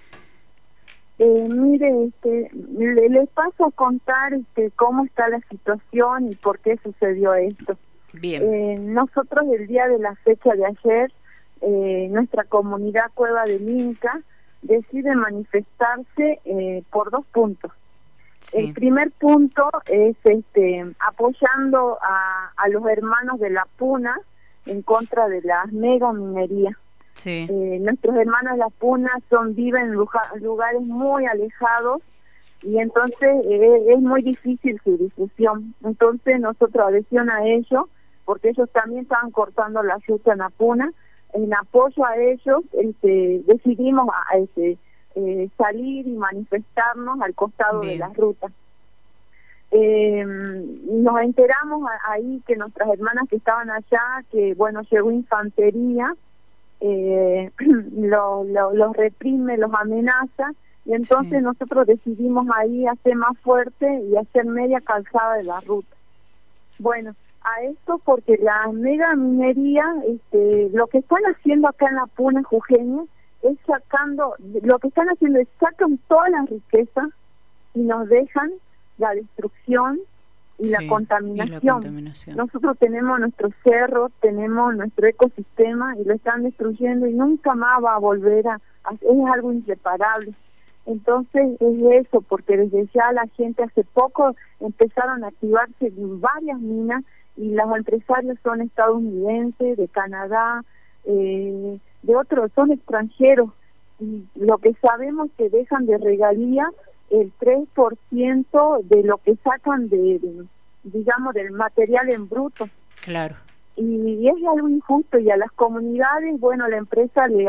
Mire, les paso a contar cómo está la situación y por qué sucedió esto. Bien. Nosotros el día de la fecha de ayer, nuestra comunidad Cueva del Inca decide manifestarse por 2 puntos. Sí. El primer punto es apoyando a los hermanos de la Puna en contra de la megaminería. Sí. Nuestros hermanos de la Puna viven en lugares muy alejados y entonces es muy difícil su difusión. Entonces nosotros adhesión a ello, porque ellos también estaban cortando la yuca en la Puna, en apoyo a ellos, decidimos salir y manifestarnos al costado de las rutas. Nos enteramos ahí que nuestras hermanas que estaban allá, que bueno, llegó infantería, los reprime, los amenaza, y entonces nosotros decidimos ahí hacer más fuerte y hacer media calzada de la ruta. Bueno, a esto porque la mega minería, lo que están haciendo acá en la Puna Jujeña es sacan toda la riqueza y nos dejan la destrucción y la contaminación. Nosotros tenemos nuestro cerro, tenemos nuestro ecosistema y lo están destruyendo y nunca más va a volver es algo irreparable. Entonces es eso, porque desde ya la gente hace poco empezaron a activarse varias minas y los empresarios son estadounidenses, de Canadá, de otros, son extranjeros, y lo que sabemos que dejan de regalía el 3% de lo que sacan digamos, del material en bruto. Claro. Y es algo injusto, y a las comunidades, bueno, la empresa le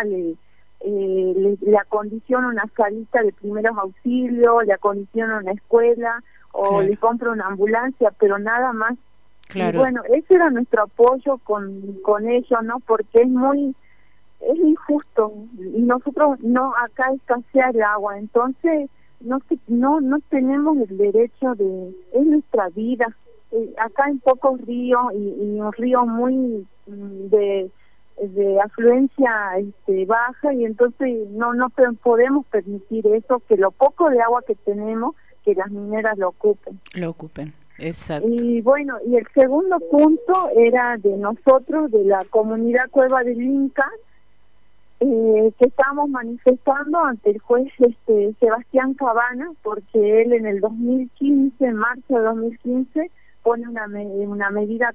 acondiciona una salita de primeros auxilios, le acondiciona una escuela o le compra una ambulancia, pero nada más. Claro. Y bueno, ese era nuestro apoyo con ellos, ¿no? Porque es injusto y nosotros acá escasea el agua, entonces no tenemos el derecho es nuestra vida. Acá hay pocos ríos y un río muy de afluencia baja, y entonces no podemos permitir eso, que lo poco de agua que tenemos, que las mineras lo ocupen. Exacto. Y bueno, y el segundo punto era de nosotros, de la comunidad Cueva del Inca, que estábamos manifestando ante el juez Sebastián Cabana, porque él en el 2015, en marzo de 2015, pone una medida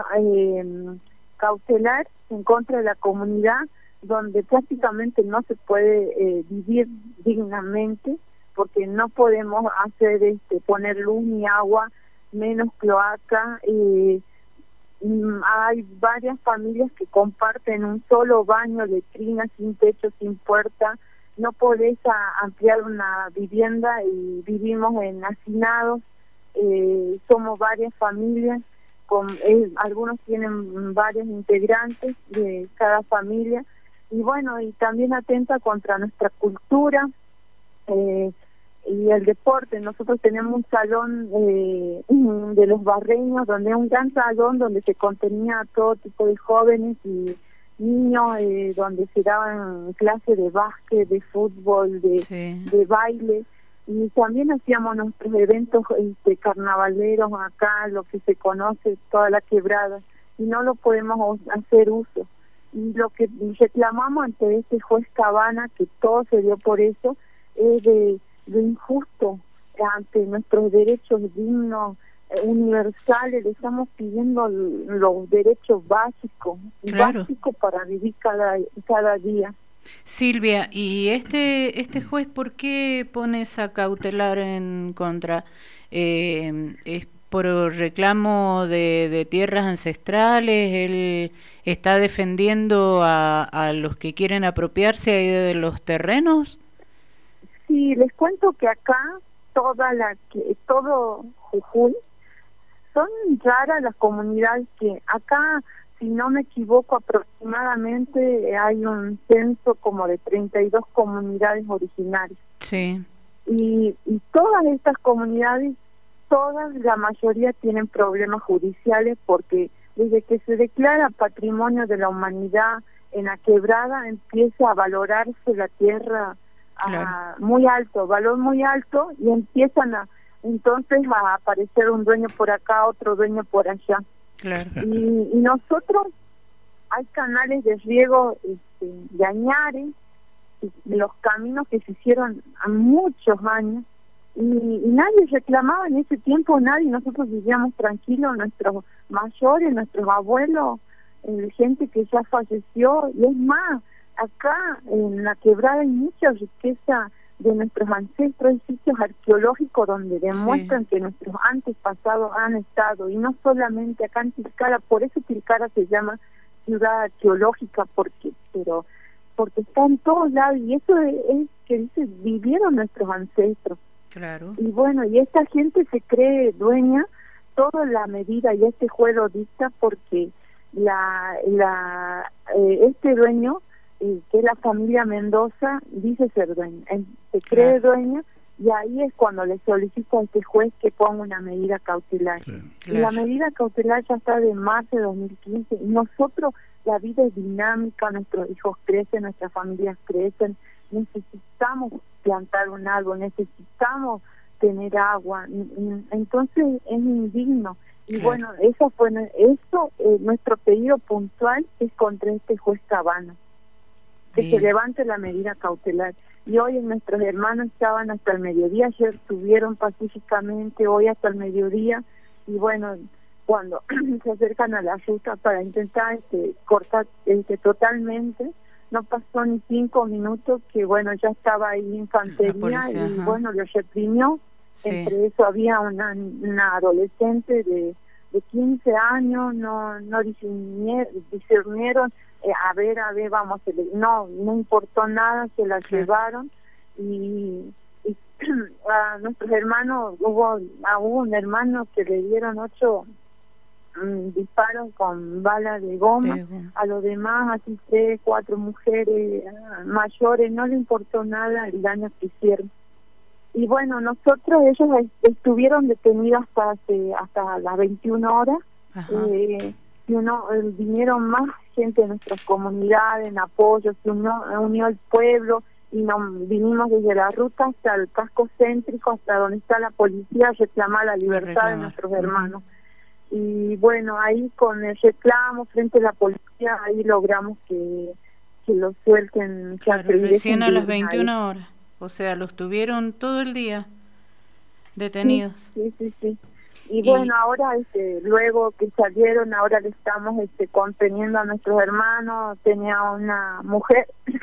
cautelar en contra de la comunidad, donde prácticamente no se puede vivir dignamente, porque no podemos poner luz ni agua, menos cloaca. Hay varias familias que comparten un solo baño, letrina, sin techo, sin puerta. No podés ampliar una vivienda y vivimos en hacinados. Somos varias familias, algunos tienen varios integrantes de cada familia, y bueno, y también atenta contra nuestra cultura y el deporte. Nosotros tenemos un salón de los barreños, donde es un gran salón donde se contenía a todo tipo de jóvenes y niños, donde se daban clases de básquet, de fútbol, de baile, y también hacíamos nuestros eventos carnavaleros acá, lo que se conoce toda la quebrada, y no lo podemos hacer uso. Y lo que reclamamos ante este juez Cabana, que todo se dio por eso, es de lo injusto ante nuestros derechos dignos, universales. Le estamos pidiendo los derechos básicos, básicos para vivir cada día. Silvia, ¿y este juez por qué pone esa cautelar en contra? ¿Es por reclamo de tierras ancestrales? ¿Él está defendiendo a los que quieren apropiarse ahí de los terrenos? Sí, les cuento que acá todo Jujuy, son raras las comunidades que acá, si no me equivoco, aproximadamente hay un censo como de 32 comunidades originarias. Sí. Y todas estas comunidades, la mayoría tienen problemas judiciales, porque desde que se declara Patrimonio de la Humanidad en la quebrada, empieza a valorarse la tierra muy alto, valor muy alto, y empiezan entonces a aparecer un dueño por acá, otro dueño por allá. Claro. Y nosotros, hay canales de riego de añares, los caminos que se hicieron a muchos años, y nadie reclamaba en ese tiempo, nosotros vivíamos tranquilos, nuestros mayores, nuestros abuelos, gente que ya falleció, y es más, acá en la quebrada hay mucha riqueza de nuestros ancestros, hay sitios arqueológicos donde demuestran que nuestros antepasados han estado, y no solamente acá en Tilcara. Por eso Tilcara se llama ciudad arqueológica, porque está en todos lados, y eso es que dice, vivieron nuestros ancestros. Claro. Y bueno, y esta gente se cree dueña, toda la medida, y este juez lo dicta porque este dueño, que es la familia Mendoza, dice ser dueña, se cree dueña, y ahí es cuando le solicita a este juez que ponga una medida cautelar. Claro. Y la medida cautelar ya está de marzo de 2015, y nosotros, la vida es dinámica, nuestros hijos crecen, nuestras familias crecen, necesitamos plantar un árbol, necesitamos tener agua, entonces es indigno. Y bueno, nuestro pedido puntual es contra este juez Cabana, que se levante la medida cautelar. Y hoy nuestros hermanos estaban hasta el mediodía, ayer estuvieron pacíficamente, hoy hasta el mediodía, y bueno, cuando se acercan a la ruta para intentar cortar totalmente, no pasó ni 5 minutos que bueno, ya estaba ahí infantería policía, y bueno, lo reprimió. Sí. Entre eso había una adolescente de 15 años, no discernieron, a ver, vamos, no importó nada, se la llevaron, y a nuestros hermanos, hubo un hermano que le dieron 8 disparos con balas de goma, a los demás, así 3, 4 mujeres mayores, no le importó nada el daño que hicieron. Y bueno, ellos estuvieron detenidos hasta las 21 horas, y vinieron más gente de nuestras comunidades en apoyo, se unió el pueblo, y vinimos desde la ruta hasta el casco céntrico, hasta donde está la policía, a reclamar la libertad de nuestros hermanos. Y bueno, ahí con el reclamo frente a la policía, ahí logramos que lo suelten. Claro, recién a las 21 horas. O sea, los tuvieron todo el día detenidos. Sí. Y bueno, ahora luego que salieron, ahora le estamos conteniendo a nuestros hermanos. Tenía una mujer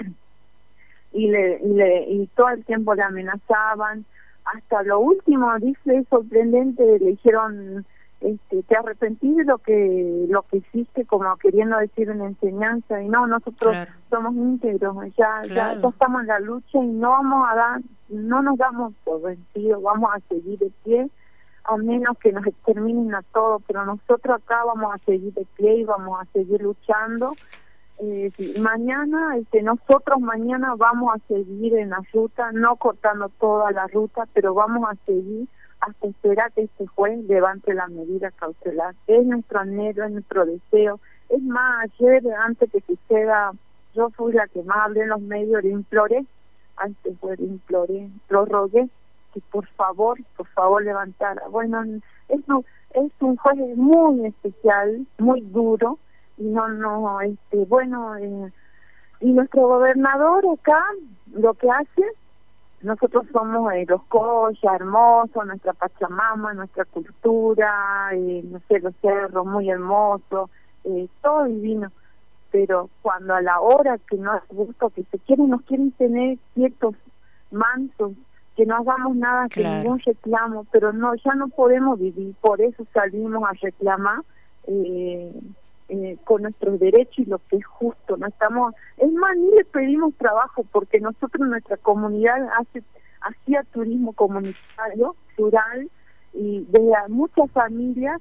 y todo el tiempo le amenazaban. Hasta lo último, dice, es sorprendente, le dijeron, te arrepentí de lo que hiciste, como queriendo decir una enseñanza, y no, nosotros somos íntegros, ya estamos en la lucha y no nos damos por vencidos, vamos a seguir de pie, a menos que nos exterminen a todos, pero nosotros acá vamos a seguir de pie y vamos a seguir luchando. Mañana, nosotros mañana vamos a seguir en la ruta, no cortando toda la ruta, pero vamos a seguir hasta esperar que este juez levante la medida cautelar. Es nuestro anhelo, es nuestro deseo. Es más, ayer, antes que suceda, yo fui la que más hablé en los medios, le imploré, lo rogué que por favor levantara. Bueno, es un juez muy especial, muy duro, y y nuestro gobernador acá, lo que hace, nosotros somos los Coya, hermosos, nuestra Pachamama, nuestra cultura, los cerros muy hermosos, todo divino. Pero cuando a la hora que nos gusta, que nos quieren tener quietos, mansos, que no hagamos nada, que ningún reclamo, pero ya no podemos vivir, por eso salimos a reclamar con nuestros derechos y lo que es justo. No estamos, es más, ni le pedimos trabajo, porque nosotros, nuestra comunidad hacía turismo comunitario, rural, y de muchas familias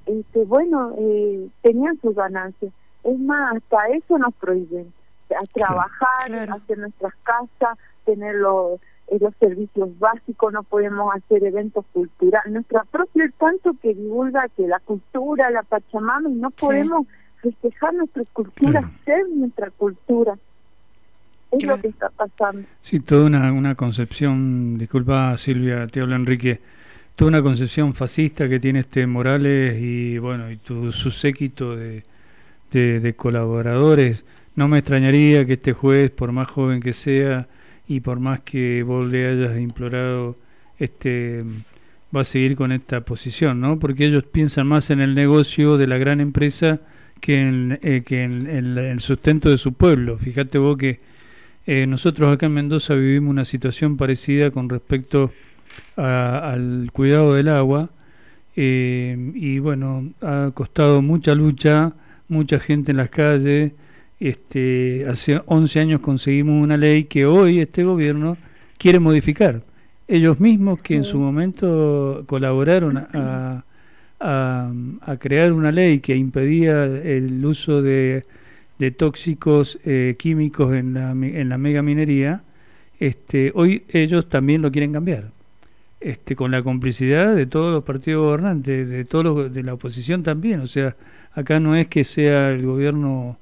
tenían sus ganancias. Es más, hasta eso nos prohíben, trabajar, hacer nuestras casas, tener los servicios básicos, no podemos hacer eventos culturales, nuestra propia, tanto que divulga que la cultura, la Pachamama, y no podemos festejar nuestra cultura, ser nuestra cultura. Es lo que está pasando. Sí, toda una concepción, disculpa Silvia, te habla Enrique, toda una concepción fascista que tiene Morales y bueno, y su séquito de colaboradores. No me extrañaría que este juez, por más joven que sea y por más que vos le hayas implorado, va a seguir con esta posición, ¿no? Porque ellos piensan más en el negocio de la gran empresa que en el sustento de su pueblo. Fíjate vos que nosotros acá en Mendoza vivimos una situación parecida con respecto al cuidado del agua, y bueno, ha costado mucha lucha mucha gente en las calles. Hace 11 años conseguimos una ley que hoy este gobierno quiere modificar. Ellos mismos que en su momento colaboraron a crear una ley que impedía el uso de tóxicos químicos en la megaminería, hoy ellos también lo quieren cambiar, con la complicidad de todos los partidos gobernantes, de la oposición también. O sea, acá no es que sea el gobierno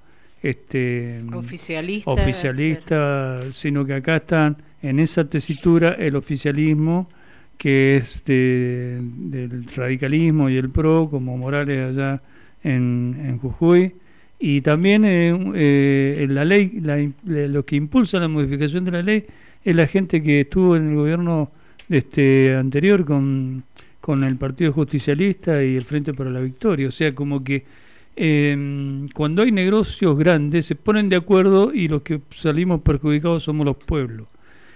oficialista, sino que acá están en esa tesitura el oficialismo, que es del radicalismo y el PRO, como Morales allá en Jujuy, y también la ley, lo que impulsa la modificación de la ley es la gente que estuvo en el gobierno anterior con el Partido Justicialista y el Frente para la Victoria. O sea, como que cuando hay negocios grandes se ponen de acuerdo y los que salimos perjudicados somos los pueblos.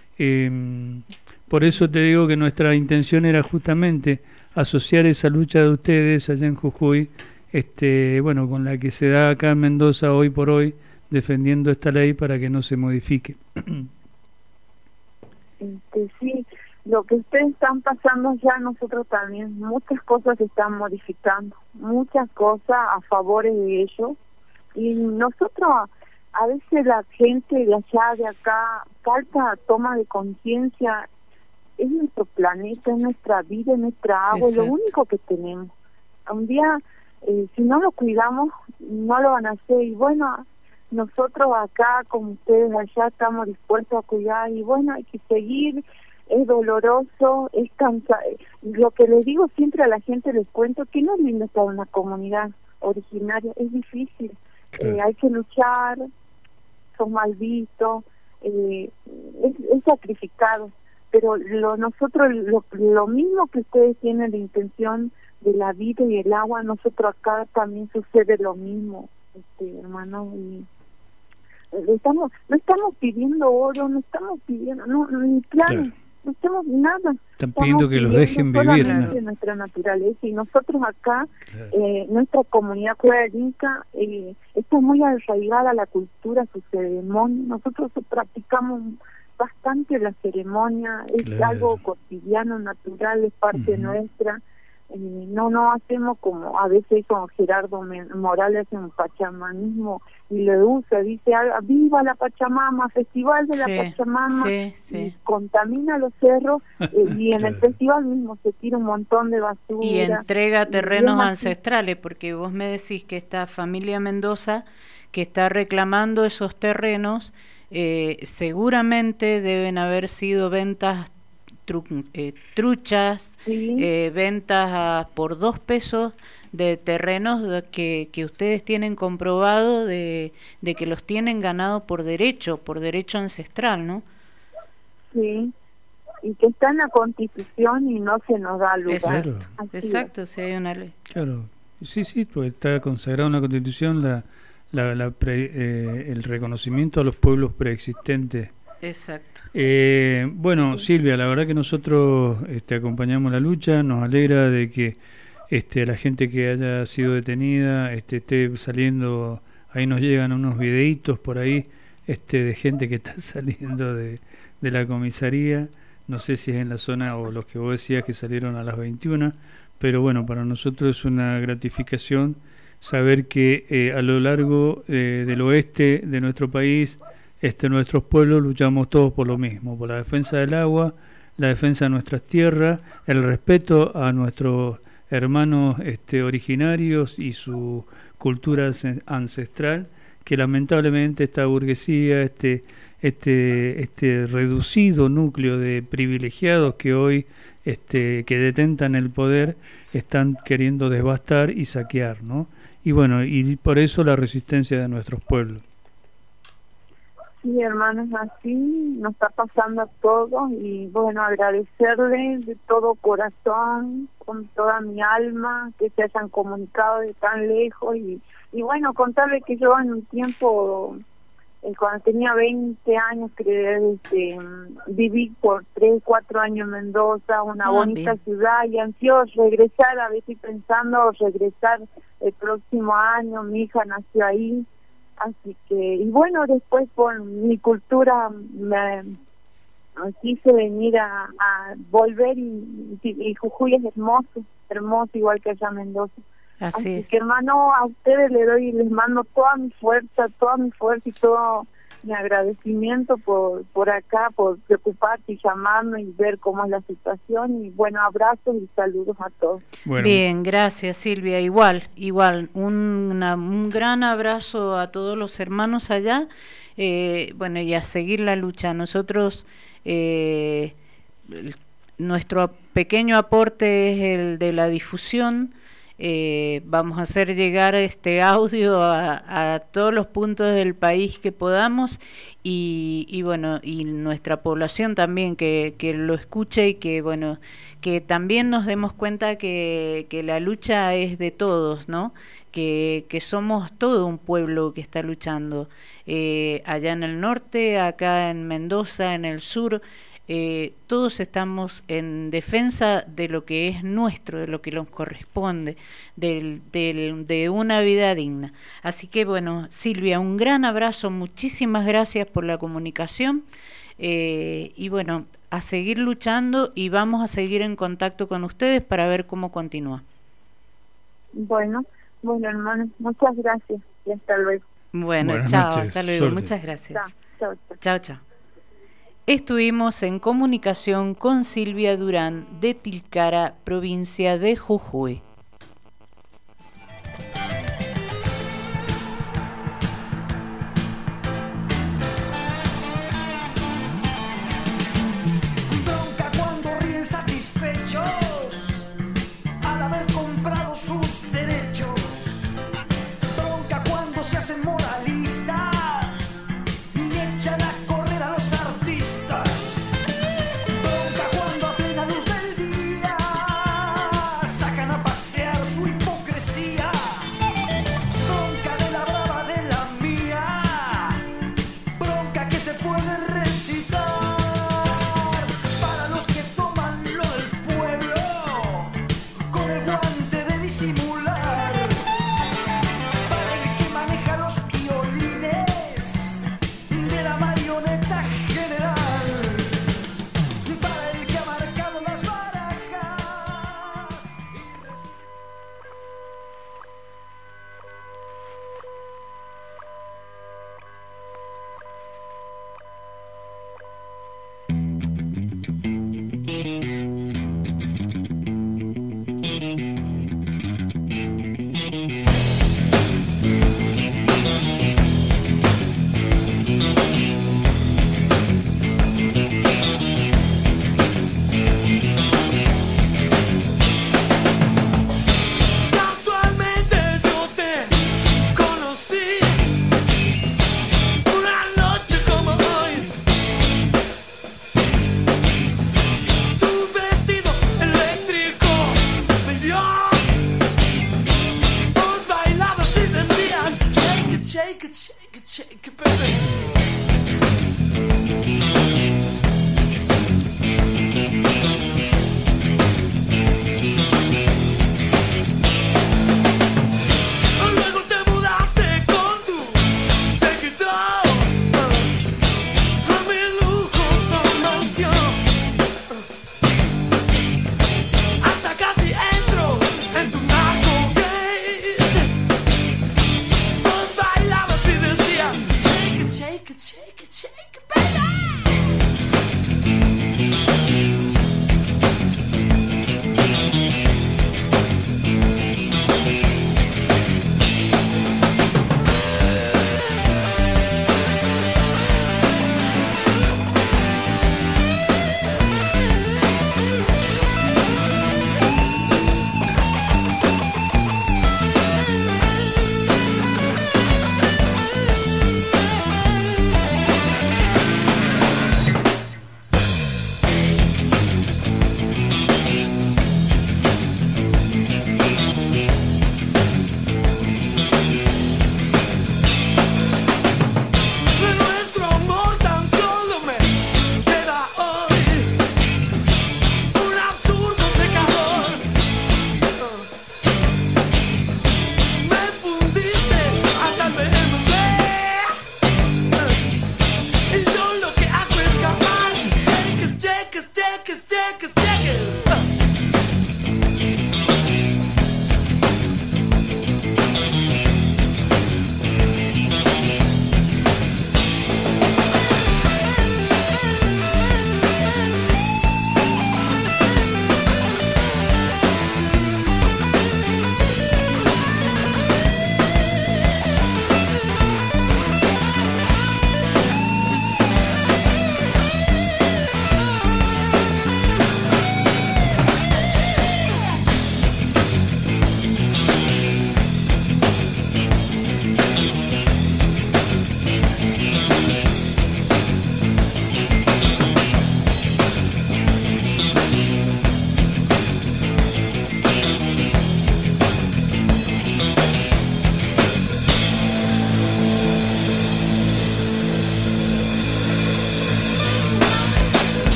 Por eso te digo que nuestra intención era justamente asociar esa lucha de ustedes allá en Jujuy, con la que se da acá en Mendoza hoy por hoy, defendiendo esta ley para que no se modifique. Sí, lo que ustedes están pasando ya, nosotros también, muchas cosas se están modificando, muchas cosas a favor de ellos, y nosotros, a veces la gente de allá, de acá, falta toma de conciencia. Es nuestro planeta, es nuestra vida, es nuestra agua, es lo único que tenemos. Un día, si no lo cuidamos, no lo van a hacer. Y bueno, nosotros acá, como ustedes allá, estamos dispuestos a cuidar. Y bueno, hay que seguir. Es doloroso, es cansado. Lo que les digo siempre a la gente, les cuento, que no es lindo estar en una comunidad originaria. Es difícil. Hay que luchar, son mal vistos, es sacrificado. Pero nosotros, lo mismo que ustedes tienen la intención de la vida y el agua, nosotros acá también sucede lo mismo, hermano. Y no estamos pidiendo oro, no estamos pidiendo ni planes, no estamos nada. Están pidiendo que los dejen vivir, ¿no? Nuestra naturaleza, y nosotros acá, nuestra comunidad Cueva del Inca, está muy arraigada a la cultura, su ceremonia. Nosotros practicamos bastante la ceremonia, es algo cotidiano, natural, es parte nuestra. No hacemos como a veces con Gerardo Morales, hace un pachamanismo y le usa, dice viva la Pachamama, festival de la Pachamama, y contamina los cerros, y en el festival mismo se tira un montón de basura y entrega terrenos ancestrales, porque vos me decís que esta familia Mendoza que está reclamando esos terrenos, seguramente deben haber sido ventas truchas, ventas por 2 pesos de terrenos que ustedes tienen comprobado de que los tienen ganado por derecho ancestral, ¿no? Sí, y que está en la Constitución y no se nos da lugar. Exacto, si hay una ley. Claro, sí, pues está consagrado en la Constitución el reconocimiento a los pueblos preexistentes. Exacto. Bueno, Silvia, la verdad que nosotros acompañamos la lucha, nos alegra de que la gente que haya sido detenida esté saliendo. Ahí nos llegan unos videitos por ahí de gente que está saliendo de la comisaría, no sé si es en la zona o los que vos decías que salieron a las 21, pero bueno, para nosotros es una gratificación saber que a lo largo del oeste de nuestro país, nuestros pueblos luchamos todos por lo mismo, por la defensa del agua, la defensa de nuestras tierras, el respeto a nuestros hermanos originarios y su cultura ancestral, que lamentablemente esta burguesía, este reducido núcleo de privilegiados que hoy que detentan el poder están queriendo devastar y saquear, ¿no? Y bueno, y por eso la resistencia de nuestros pueblos. Sí, hermanos, así nos está pasando a todos, y bueno, agradecerles de todo corazón, con toda mi alma, que se hayan comunicado de tan lejos, y bueno, contarles que yo en un tiempo, cuando tenía 20 años, viví por 3, 4 años en Mendoza, una bonita ciudad, y ansio regresar, a veces pensando regresar el próximo año. Mi hija nació ahí, así que, y bueno, después por mi cultura me quise venir a volver, y Jujuy es hermoso igual que allá Mendoza. Así es. Que, hermano, a ustedes les mando toda mi fuerza y todo mi agradecimiento por acá, por preocuparse y llamarme y ver cómo es la situación. Y bueno, abrazos y saludos a todos. Bueno. Bien, gracias Silvia. Igual, un gran abrazo a todos los hermanos allá. Bueno, y a seguir la lucha. Nosotros, nuestro pequeño aporte es el de la difusión. Vamos a hacer llegar este audio a todos los puntos del país que podamos, y bueno, y nuestra población también que lo escuche, y que bueno, que también nos demos cuenta que la lucha es de todos, ¿no? Que somos todo un pueblo que está luchando, allá en el norte, acá en Mendoza, en el sur. Todos estamos en defensa de lo que es nuestro, de lo que nos corresponde, de una vida digna. Así que bueno, Silvia, un gran abrazo, muchísimas gracias por la comunicación, y bueno, a seguir luchando, y vamos a seguir en contacto con ustedes para ver cómo continúa. Bueno, hermano, muchas gracias y hasta luego. Bueno, Buenas chao, noches, hasta luego, suerte. muchas gracias. Chao. Chao. Estuvimos en comunicación con Silvia Durán de Tilcara, provincia de Jujuy. Bronca cuando ríen satisfechos al haber comprado sus derechos. Bronca cuando se hacen moralistas y echan a correr a los artistas. Bronca cuando a plena luz del día sacan a pasear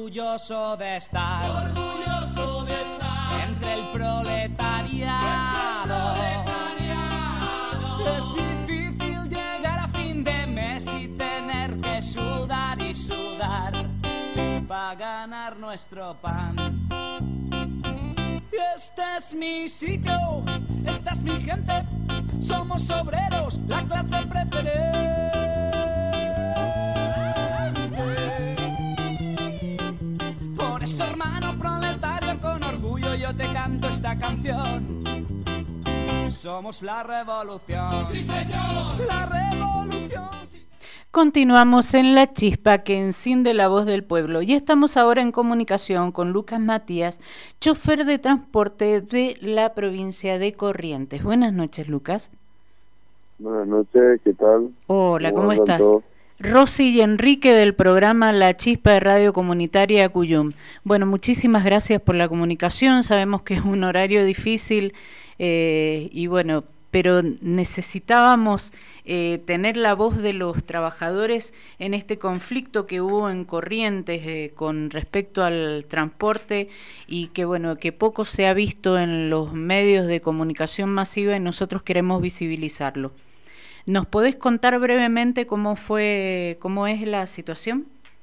orgulloso de estar entre el proletariado. Es difícil llegar a fin de mes y tener que sudar y sudar para ganar nuestro pan. Este es mi sitio, esta es mi gente, somos obreros, la clase preferente. Por eso, hermano proletario, con orgullo yo te canto esta canción. Somos la revolución. ¡Sí, señor! La revolución. Sí, señor. Continuamos en La Chispa que enciende la voz del pueblo y estamos ahora en comunicación con Lucas Matías, chofer de transporte de la provincia de Corrientes. Buenas noches, Lucas. Buenas noches, ¿qué tal? Hola, ¿cómo estás? Rosy y Enrique del programa La Chispa de Radio Comunitaria Cuyum. Bueno, muchísimas gracias por la comunicación, sabemos que es un horario difícil y bueno, pero necesitábamos tener la voz de los trabajadores en este conflicto que hubo en Corrientes con respecto al transporte y que bueno, que poco se ha visto en los medios de comunicación masiva y nosotros queremos visibilizarlo. ¿Nos podés contar brevemente cómo es la situación?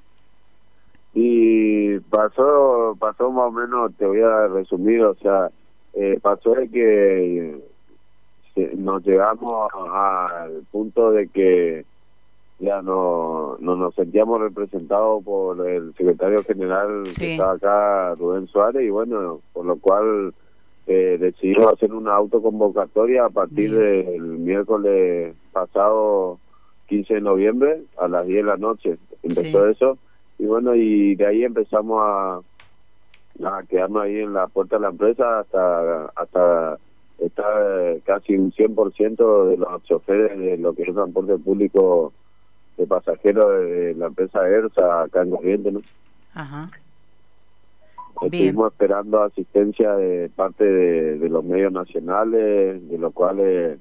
Y pasó más o menos, te voy a resumir, o sea, pasó de que nos llegamos al punto de que ya no nos sentíamos representados por el secretario general que estaba acá, Rubén Suárez, y bueno, por lo cual decidimos hacer una autoconvocatoria a partir del miércoles pasado 15 de noviembre a las 10 de la noche. Empezó eso, y bueno, y de ahí empezamos a quedarnos ahí en la puerta de la empresa hasta estar casi un 100% de los choferes de lo que es el transporte público de pasajeros de la empresa ERSA acá en Corrientes, ¿no? Ajá. Estuvimos esperando asistencia de parte de los medios nacionales, de los cuales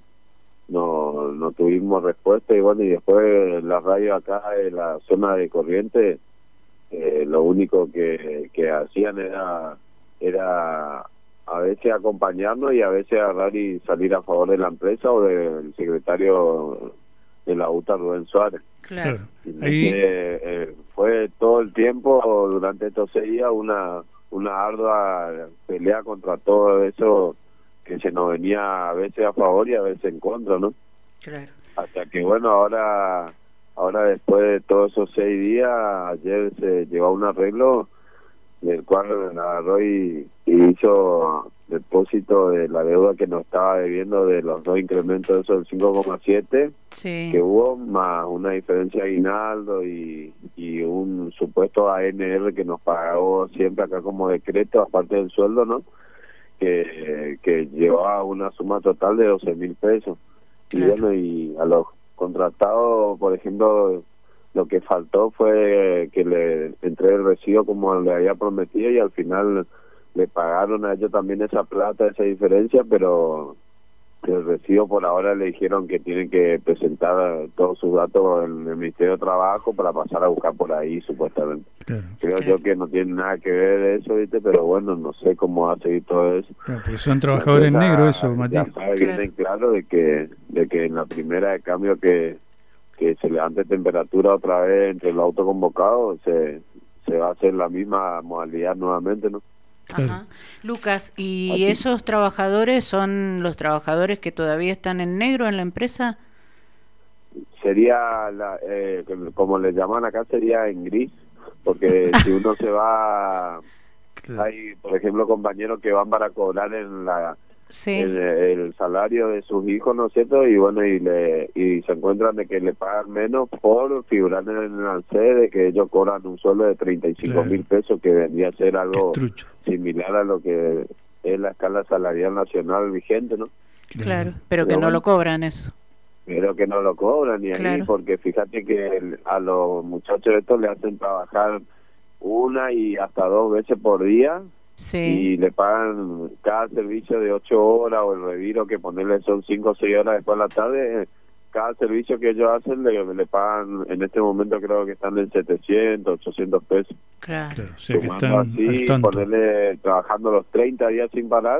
no tuvimos respuesta, y bueno, y después la radio acá en la zona de Corrientes, lo único que hacían era a veces acompañarnos y a veces agarrar y salir a favor de la empresa o del secretario de la UTA, Rubén Suárez. Claro. Ahí fue todo el tiempo, durante estos 6 días, una ardua pelea contra todo eso que se nos venía a veces a favor y a veces en contra, ¿no? Claro. Hasta que bueno, ahora después de todos esos 6 días, ayer se llegó a un arreglo del cual agarró y hizo depósito de la deuda que nos estaba debiendo de los 2 incrementos de esos del 5,7 que hubo, más una diferencia de aguinaldo y un supuesto ANR que nos pagó siempre acá como decreto, aparte del sueldo, ¿no? Que llevaba una suma total de 12.000 pesos. Claro. Y bueno, y a los contratados, por ejemplo, lo que faltó fue que le entregue el recibo como le había prometido, y al final le pagaron a ellos también esa plata, esa diferencia, pero el recibo por ahora le dijeron que tienen que presentar todos sus datos en el Ministerio de Trabajo para pasar a buscar por ahí, supuestamente. Claro. Creo yo que no tiene nada que ver eso, ¿viste? Pero bueno, no sé cómo va a seguir todo eso. Claro, porque son trabajadores negros eso, Matías. Ya sabe bien claro de que en la primera de cambio que se levante temperatura otra vez entre los autoconvocados, se va a hacer la misma modalidad nuevamente, ¿no? Claro. Ajá. Lucas, ¿y esos trabajadores son los trabajadores que todavía están en negro en la empresa? Sería, como le llaman acá, sería en gris, porque si uno se va, hay, por ejemplo, compañeros que van para cobrar en el salario de sus hijos, ¿no es cierto? Y bueno, y se encuentran de que le pagan menos por figurar en el ANSE, de que ellos cobran un sueldo de 35.000 pesos, que vendría a ser algo similar a lo que es la escala salarial nacional vigente, ¿no? Claro, pero que no lo cobran eso. Pero que no lo cobran, y ahí, porque fíjate que a los muchachos estos le hacen trabajar 1 y hasta 2 veces por día. Y le pagan cada servicio de 8 horas, o el reviro que ponerle son 5 o 6 horas después de la tarde, cada servicio que ellos hacen le pagan, en este momento creo que están en 700, 800 pesos. Claro. O sea que Sumando están así, al tanto. ponerle, trabajando los 30 días sin parar,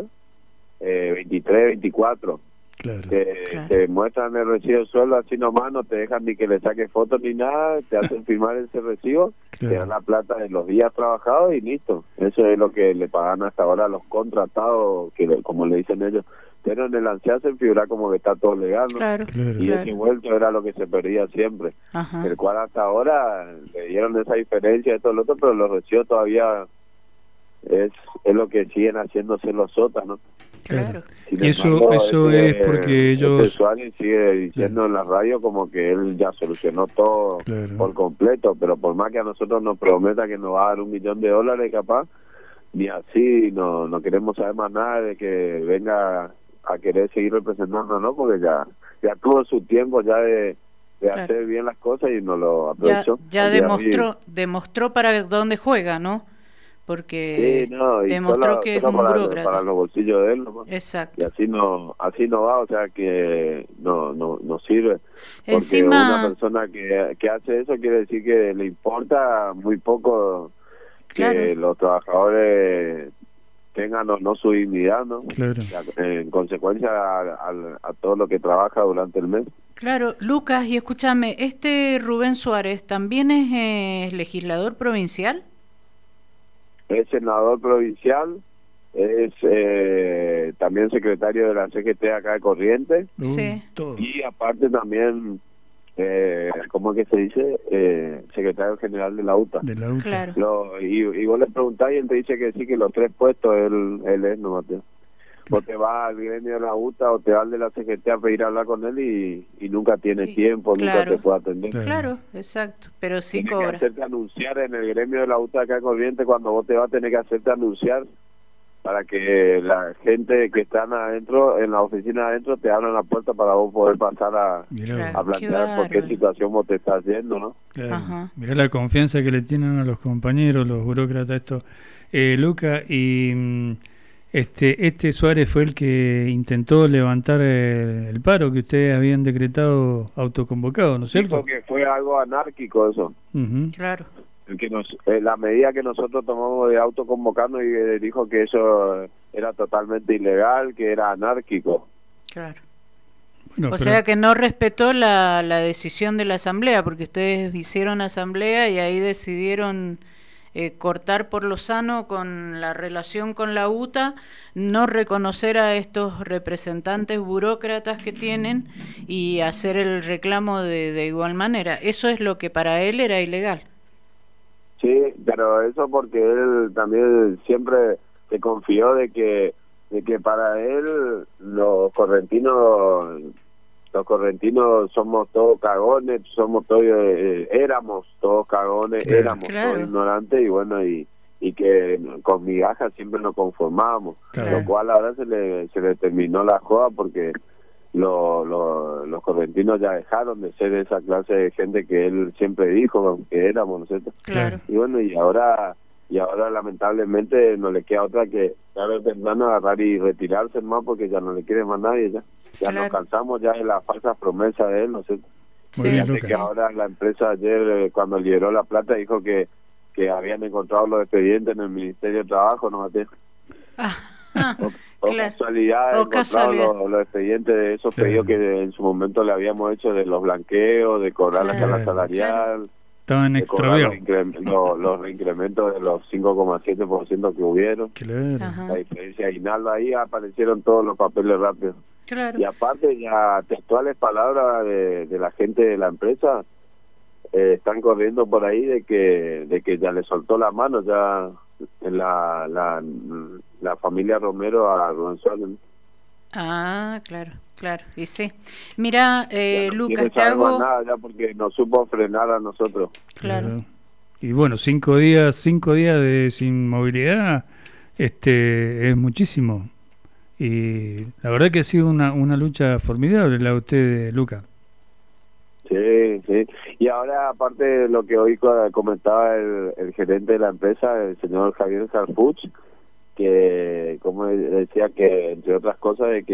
23, 24. Claro. Te muestran el recibo de sueldo así nomás, no te dejan ni que le saques fotos ni nada, te hacen firmar ese recibo, te dan la plata de los días trabajados y listo. Eso es lo que le pagan hasta ahora a los contratados, que como le dicen ellos, pero en el ANSEA se figura como que está todo legal, ¿no? Claro, Y ese vuelto era lo que se perdía siempre. Ajá. El cual hasta ahora le dieron esa diferencia de todo lo otro, pero los recibos todavía es lo que siguen haciéndose los otros, ¿no? Claro. Sin Y eso embargo, es porque ellos... Suárez sigue diciendo en la radio como que él ya solucionó todo por completo, pero por más que a nosotros nos prometa que nos va a dar $1 millón capaz, ni así no queremos saber más nada de que venga a querer seguir representando, ¿no? Porque ya tuvo su tiempo ya de hacer bien las cosas y no lo aprovechó. Ya demostró para dónde juega, ¿no? Porque demostró que es un burócrata para los bolsillos de él, ¿no? Exacto. Y así no va, o sea que no sirve. Porque Encima, una persona que hace eso quiere decir que le importa muy poco que los trabajadores tengan o no su dignidad, ¿no? Claro. En consecuencia a todo lo que trabaja durante el mes. Claro, Lucas, y escúchame, Rubén Suárez también es legislador provincial. Es senador provincial, es también secretario de la CGT acá de Corrientes. Sí. Y aparte también, ¿cómo es que se dice? Secretario general de la UTA. Claro. Y vos le preguntás y él te dice que sí, que los 3 puestos él es, no Mateo. O te vas al gremio de la UTA o te vas al de la CGT a pedir hablar con él y nunca tiene tiempo, nunca te puede atender. Claro, exacto, pero sí Tienes cobra. que hacerte anunciar en el gremio de la UTA acá en Corrientes, cuando vos te vas a tener que hacerte anunciar para que la gente que están adentro, en la oficina adentro, te abran la puerta para vos poder pasar a plantear por qué situación vos te estás yendo, ¿no? Claro. Mirá la confianza que le tienen a los compañeros, los burócratas, esto. Luca, y... Este Suárez fue el que intentó levantar el paro que ustedes habían decretado autoconvocado, ¿no es cierto? Dijo que fue algo anárquico eso. Claro. La medida que nosotros tomamos de autoconvocarnos y dijo que eso era totalmente ilegal, que era anárquico. Claro. Bueno, sea que no respetó la decisión de la asamblea, porque ustedes hicieron asamblea y ahí decidieron... cortar por lo sano con la relación con la UTA, no reconocer a estos representantes burócratas que tienen y hacer el reclamo de igual manera. Eso es lo que para él era ilegal. Sí, pero eso porque él también siempre se confió de que para él los correntinos somos todos cagones, éramos todos cagones, éramos todos ignorantes y bueno, y que con migajas siempre nos conformábamos, lo cual ahora se le terminó la joda porque los correntinos ya dejaron de ser esa clase de gente que él siempre dijo que éramos, ¿no es cierto? Claro. Y bueno, y ahora lamentablemente no le queda otra que tarde o temprano agarrar y retirarse más porque ya no le quiere más nadie ya nos cansamos ya de las falsas promesas de él, ¿no sé. Que ahora la empresa ayer cuando liberó la plata dijo que habían encontrado los expedientes en el Ministerio de Trabajo, ¿no, Mateo? Casualidad encontraron los expedientes de esos pedidos que en su momento le habíamos hecho de los blanqueos, de cobrar la escala salarial. Estaban extraviados. Los reincrementos de los 5,7% que hubieron. Claro. La diferencia de aguinaldo, ahí aparecieron todos los papeles rápidos. Claro. Y aparte ya textuales palabras de la gente de la empresa están corriendo por ahí de que ya le soltó la mano ya en la familia Romero a Rubén Suárez. Ah, claro, y sí. Mira, Lucas, te hago nada ya porque nos supo frenar a nosotros. Claro. Y bueno, 5 días de sin movilidad, es muchísimo. Y la verdad que ha sido una lucha formidable la de usted, Lucas. Sí. Y ahora, aparte de lo que hoy comentaba el gerente de la empresa, el señor Javier Sarfuch, que como decía que entre otras cosas de que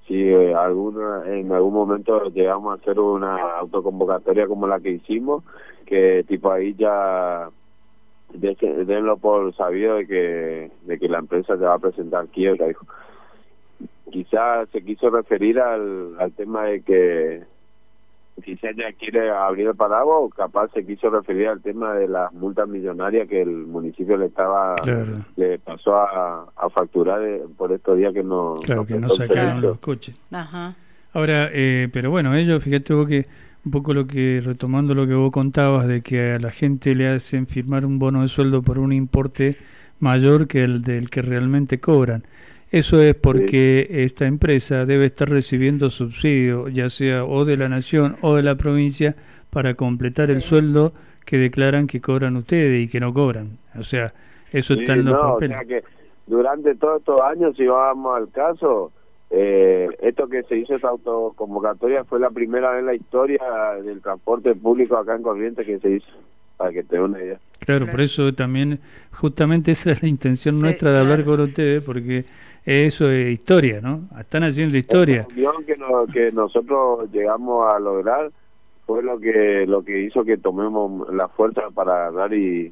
si en algún momento llegamos a hacer una autoconvocatoria como la que hicimos, que tipo ahí ya denlo por sabido de que la empresa se va a presentar quiebra, dijo. Quizás se quiso referir al tema de que quizás ya quiere abrir el paraguas, o capaz se quiso referir al tema de las multas millonarias que el municipio le pasó a facturar por estos días que no sacaron los coches. Ajá. Ahora, pero bueno, ellos, fíjate vos que un poco retomando lo que vos contabas, de que a la gente le hacen firmar un bono de sueldo por un importe mayor que el del que realmente cobran. Eso es porque esta empresa debe estar recibiendo subsidio, ya sea o de la nación o de la provincia, para completar el sueldo que declaran que cobran ustedes y que no cobran. O sea, eso está en los papeles. O sea que durante todos estos años, si vamos al caso, esto que se hizo, esta autoconvocatoria, fue la primera vez en la historia del transporte público acá en Corrientes que se hizo, para que te dé una idea. Claro, por eso también, justamente esa es la intención nuestra de hablar con ustedes, porque eso es historia, ¿no? Están haciendo historia. La unión que nosotros llegamos a lograr fue lo que hizo que tomemos la fuerza para agarrar y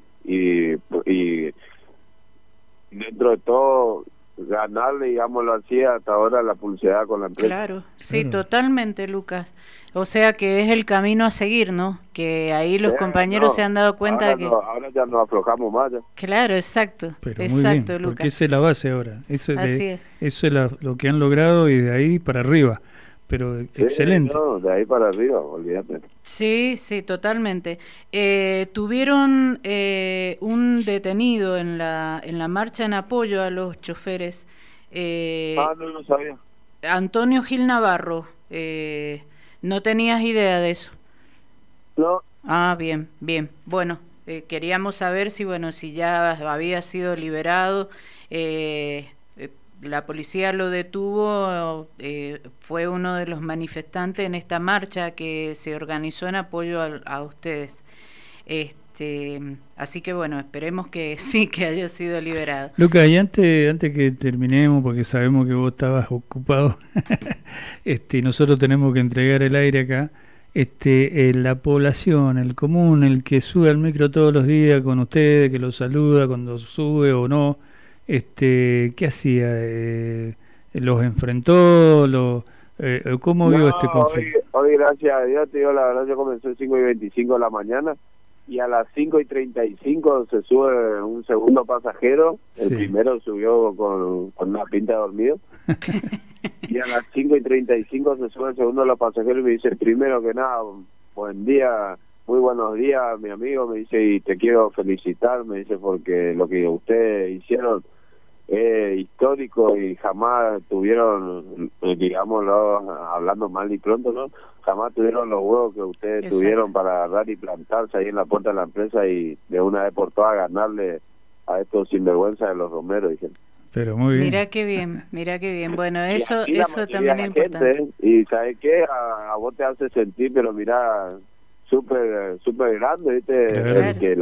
dentro de todo ganarle, digámoslo así, hasta ahora la publicidad con la empresa. Claro, sí, totalmente, Lucas. O sea que es el camino a seguir, ¿no? Que ahí los compañeros se han dado cuenta ahora ahora ya nos aflojamos más. Ya. Claro, exacto. Pero exacto, muy bien, Lucas. Porque esa es la base ahora. Eso es lo que han logrado, y de ahí para arriba. Pero excelente. No, de ahí para arriba, olvídate. Sí, totalmente. Tuvieron un detenido en la marcha en apoyo a los choferes. No lo sabía. Antonio Gil Navarro. ¿No tenías idea de eso? No. Ah, bien. Bueno, queríamos saber si ya había sido liberado. La policía lo detuvo, fue uno de los manifestantes en esta marcha que se organizó en apoyo a ustedes. Así que bueno, esperemos que sí, que haya sido liberado. Lucas, y antes que terminemos, porque sabemos que vos estabas ocupado, nosotros tenemos que entregar el aire acá. La población, el común, el que sube al micro todos los días con ustedes, que lo saluda cuando sube o no, ¿qué hacía? ¿Los enfrentó? ¿Cómo vio este conflicto? Hoy, gracias a Dios, te digo la verdad, yo comencé a 5:25 de la mañana, y a las 5:35 se sube un segundo pasajero. El primero subió con una pinta de dormido. Y a las 5:35 se sube el segundo de los pasajeros y me dice: primero que nada, buen día, muy buenos días, mi amigo. Me dice: y te quiero felicitar, me dice, porque lo que ustedes hicieron es histórico y jamás tuvieron, digámoslo, hablando mal y pronto, ¿no? Jamás tuvieron los huevos que ustedes tuvieron para agarrar y plantarse ahí en la puerta de la empresa y de una vez por todas ganarle a estos sinvergüenzas de los romeros, dijeron. Pero muy bien. Mira qué bien. Bueno, eso también es importante. Gente, y ¿sabes qué? A vos te hace sentir, pero mira, súper grande, ¿viste? Claro. Que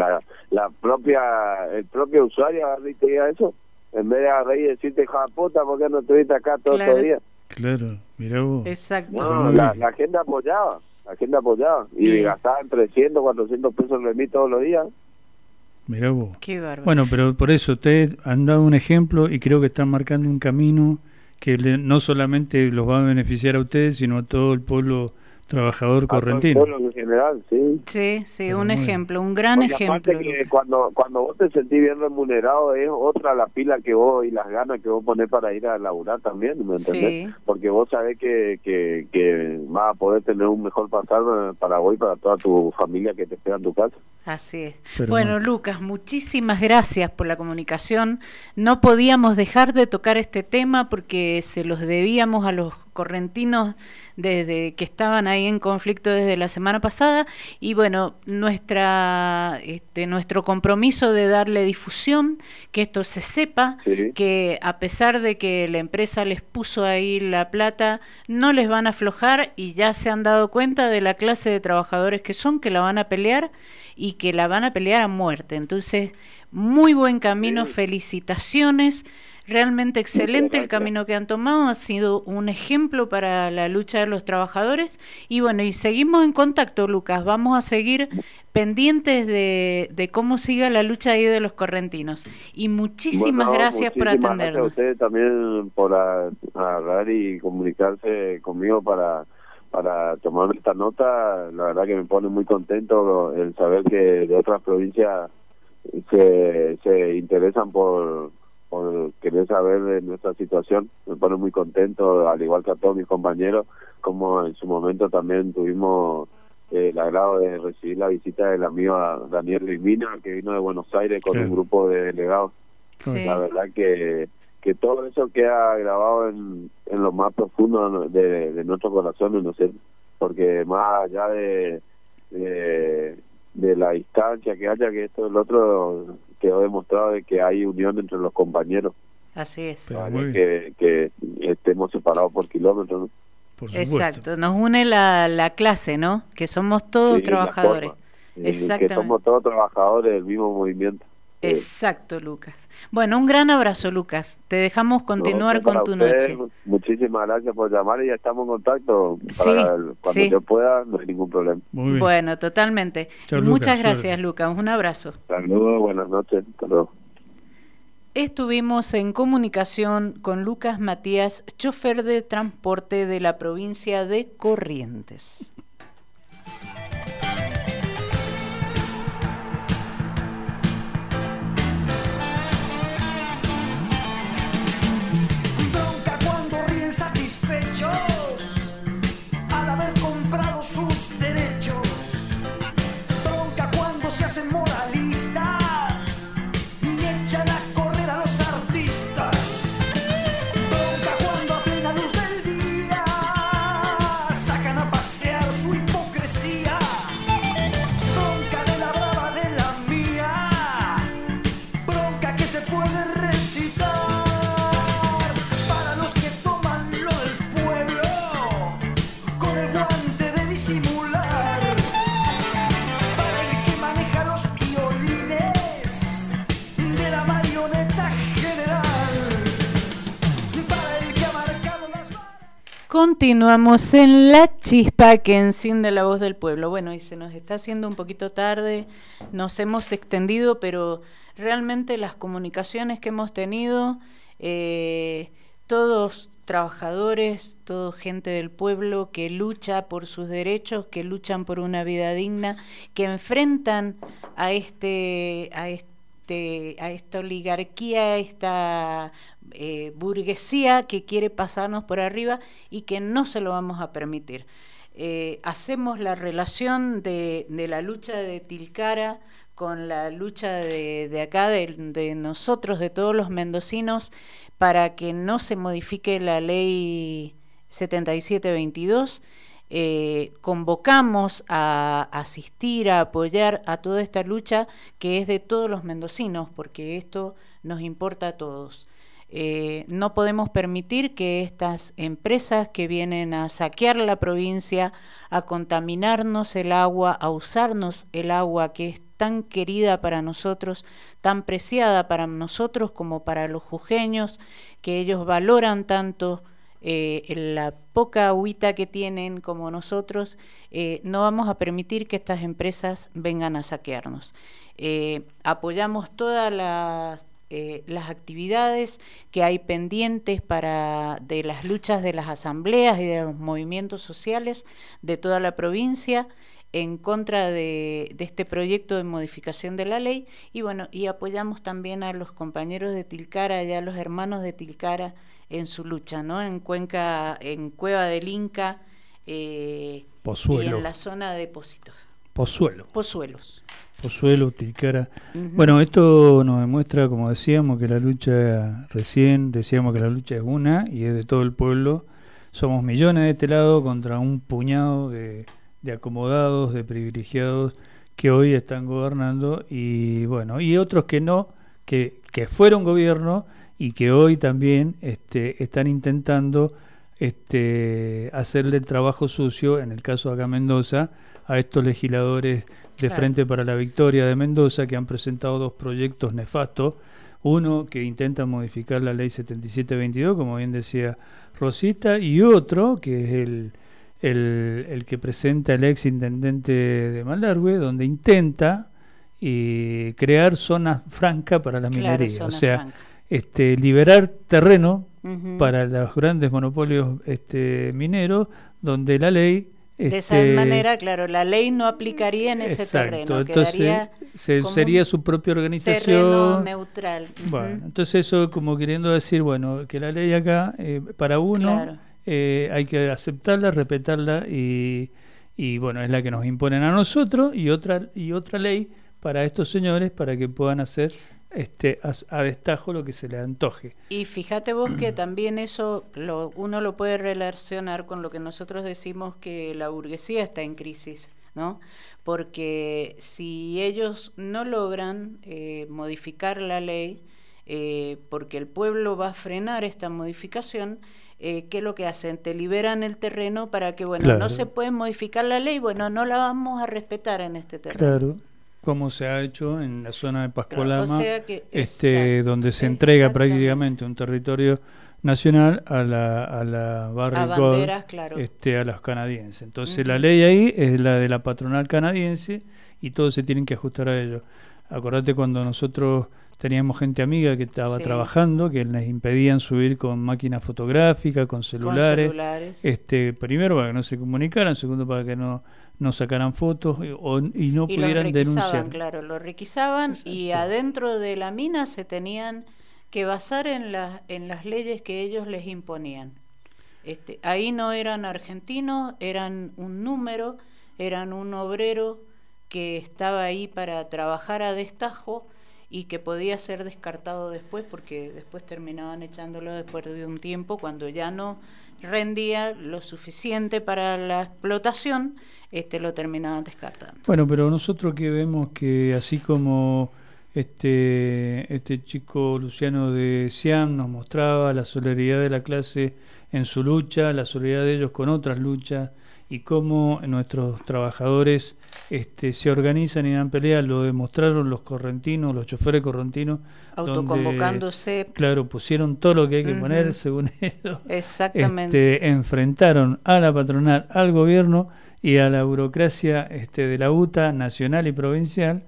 el propio usuario te diga eso, en vez de agarrar y decirte: hija de puta, ¿por qué no estuviste acá todos estos días? Claro, mirá vos. Exacto. No, la gente apoyaba, y gastaban 300, 400 pesos de mí todos los días. Mirá vos. Qué bárbaro. Bueno, pero por eso ustedes han dado un ejemplo y creo que están marcando un camino que no solamente los va a beneficiar a ustedes, sino a todo el pueblo trabajador correntino. A todo el pueblo en general, sí. Sí, un ejemplo, un gran ejemplo. Que cuando vos te sentís bien remunerado, es otra la pila que vos y las ganas que vos ponés para ir a laburar también, ¿me entendés? Sí. Porque vos sabés que vas a poder tener un mejor pasar para vos y para toda tu familia que te espera en tu casa. Así es. Bueno, Lucas, muchísimas gracias por la comunicación. No podíamos dejar de tocar este tema porque se los debíamos a los correntinos desde que estaban ahí en conflicto desde la semana pasada, y bueno, nuestro compromiso de darle difusión, que esto se sepa, que a pesar de que la empresa les puso ahí la plata, no les van a aflojar, y ya se han dado cuenta de la clase de trabajadores que son, que la van a pelear y que la van a pelear a muerte. Entonces, muy buen camino, felicitaciones. Realmente excelente el camino que han tomado, ha sido un ejemplo para la lucha de los trabajadores y bueno, y seguimos en contacto, Lucas, vamos a seguir pendientes de cómo siga la lucha ahí de los correntinos y muchísimas gracias por atendernos. Gracias a ustedes también por agarrar y comunicarse conmigo para tomar esta nota. La verdad que me pone muy contento el saber que de otras provincias se interesan por querer saber de nuestra situación. Me pone muy contento, al igual que a todos mis compañeros, como en su momento también tuvimos el agrado de recibir la visita del amigo Daniel Rimina, que vino de Buenos Aires con un grupo de delegados. Sí. La verdad que todo eso queda grabado en lo más profundo de nuestros corazones, no sé, porque más allá de la distancia que haya, que esto y lo otro, quedó demostrado de que hay unión entre los compañeros. Así es. Que estemos separados por kilómetros, ¿no? Exacto, nos une la clase, ¿no? Que somos todos trabajadores. Exactamente. Que somos todos trabajadores del mismo movimiento. Exacto, Lucas. Bueno, un gran abrazo, Lucas. Te dejamos continuar con tu noche. Muchísimas gracias por llamar y ya estamos en contacto. Cuando yo pueda, no hay ningún problema. Muy bien. Bueno, totalmente. Chau, muchas gracias, Lucas. Un abrazo. Saludos, buenas noches. Hasta luego. Estuvimos en comunicación con Lucas Matías, chofer de transporte de la provincia de Corrientes. Bronca cuando ríen satisfechos al haber comprado sus derechos. Bronca cuando se hacen moralistas y echan a correr a los artistas. Bronca cuando a plena luz del día sacan a pasear su hipocresía. Bronca de la brava de la mía, bronca que se puede recitar para los que toman lo del pueblo con el guante de disimular, para el que maneja los violines de la marioneta general, para el que ha marcado las balas. Continuamos en La Chispa que enciende la voz del pueblo. Bueno, y se nos está haciendo un poquito tarde, nos hemos extendido, pero realmente las comunicaciones que hemos tenido, todos trabajadores, toda gente del pueblo que lucha por sus derechos, que luchan por una vida digna, que enfrentan a esta oligarquía, a esta burguesía que quiere pasarnos por arriba y que no se lo vamos a permitir. Hacemos la relación de la lucha de Tilcara con la lucha de acá, de nosotros, de todos los mendocinos, para que no se modifique la ley 7722. Convocamos a asistir, a apoyar a toda esta lucha que es de todos los mendocinos, porque esto nos importa a todos. No podemos permitir que estas empresas que vienen a saquear la provincia, a contaminarnos el agua, a usarnos el agua que es tan querida para nosotros, tan preciada para nosotros como para los jujeños, que ellos valoran tanto la poca agüita que tienen como nosotros, no vamos a permitir que estas empresas vengan a saquearnos. Apoyamos todas las actividades que hay pendientes de las luchas de las asambleas y de los movimientos sociales de toda la provincia en contra de este proyecto de modificación de la ley, y bueno, y apoyamos también a los compañeros de Tilcara y a los hermanos de Tilcara en su lucha, ¿no? En Cuenca, en Cueva del Inca, Pozuelo. Y en la zona de Pocitos. Pozuelos, Tilcara. Uh-huh. Bueno, esto nos demuestra, como decíamos, que la lucha, recién decíamos que la lucha es una y es de todo el pueblo. Somos millones de este lado contra un puñado de acomodados, de privilegiados que hoy están gobernando, y bueno, y otros que no, que fueron gobierno y que hoy también están intentando hacerle el trabajo sucio, en el caso de acá Mendoza, a estos legisladores de Frente para la Victoria de Mendoza, que han presentado dos proyectos nefastos. Uno que intenta modificar la ley 7722, como bien decía Rosita, y otro que es el que presenta el ex intendente de Malargüe, donde intenta crear zonas francas para la minería, o sea, liberar terreno para los grandes monopolios mineros, donde la ley de esa manera, claro, la ley no aplicaría en ese terreno, entonces quedaría sería su propia organización, terreno neutral. Bueno, entonces eso como queriendo decir, bueno, que la ley acá para uno hay que aceptarla, respetarla y bueno, es la que nos imponen a nosotros, y otra ley para estos señores para que puedan hacer a destajo lo que se le antoje. Y fíjate vos que también eso uno lo puede relacionar con lo que nosotros decimos, que la burguesía está en crisis, ¿no? Porque si ellos no logran modificar la ley, porque el pueblo va a frenar esta modificación, ¿qué es lo que hacen? Te liberan el terreno para que, bueno, no se puede modificar la ley, bueno, no la vamos a respetar en este terreno. Claro. Como se ha hecho en la zona de Pascualama, o sea que, donde se entrega prácticamente un territorio nacional a la Barrick Gold, a los canadienses. Entonces la ley ahí es la de la patronal canadiense y todos se tienen que ajustar a ello. Acordate cuando nosotros teníamos gente amiga que estaba trabajando, que les impedían subir con máquinas fotográficas, con celulares. Primero para que no se comunicaran, segundo para que no sacaran fotos y no pudieran denunciar. Claro, lo requisaban. Exacto. Y adentro de la mina se tenían que basar en las leyes que ellos les imponían. Ahí no eran argentinos, eran un número, eran un obrero que estaba ahí para trabajar a destajo y que podía ser descartado después, porque después terminaban echándolo después de un tiempo, cuando ya no rendía lo suficiente para la explotación, lo terminaban descartando. Bueno, pero nosotros que vemos que así como este chico Luciano de Siam nos mostraba la solidaridad de la clase en su lucha, la solidaridad de ellos con otras luchas, y cómo nuestros trabajadores se organizan y dan pelea, lo demostraron los correntinos, los choferes correntinos, autoconvocándose. Claro, pusieron todo lo que hay que poner, según ellos. Exactamente. Enfrentaron a la patronal, al gobierno y a la burocracia de la UTA nacional y provincial,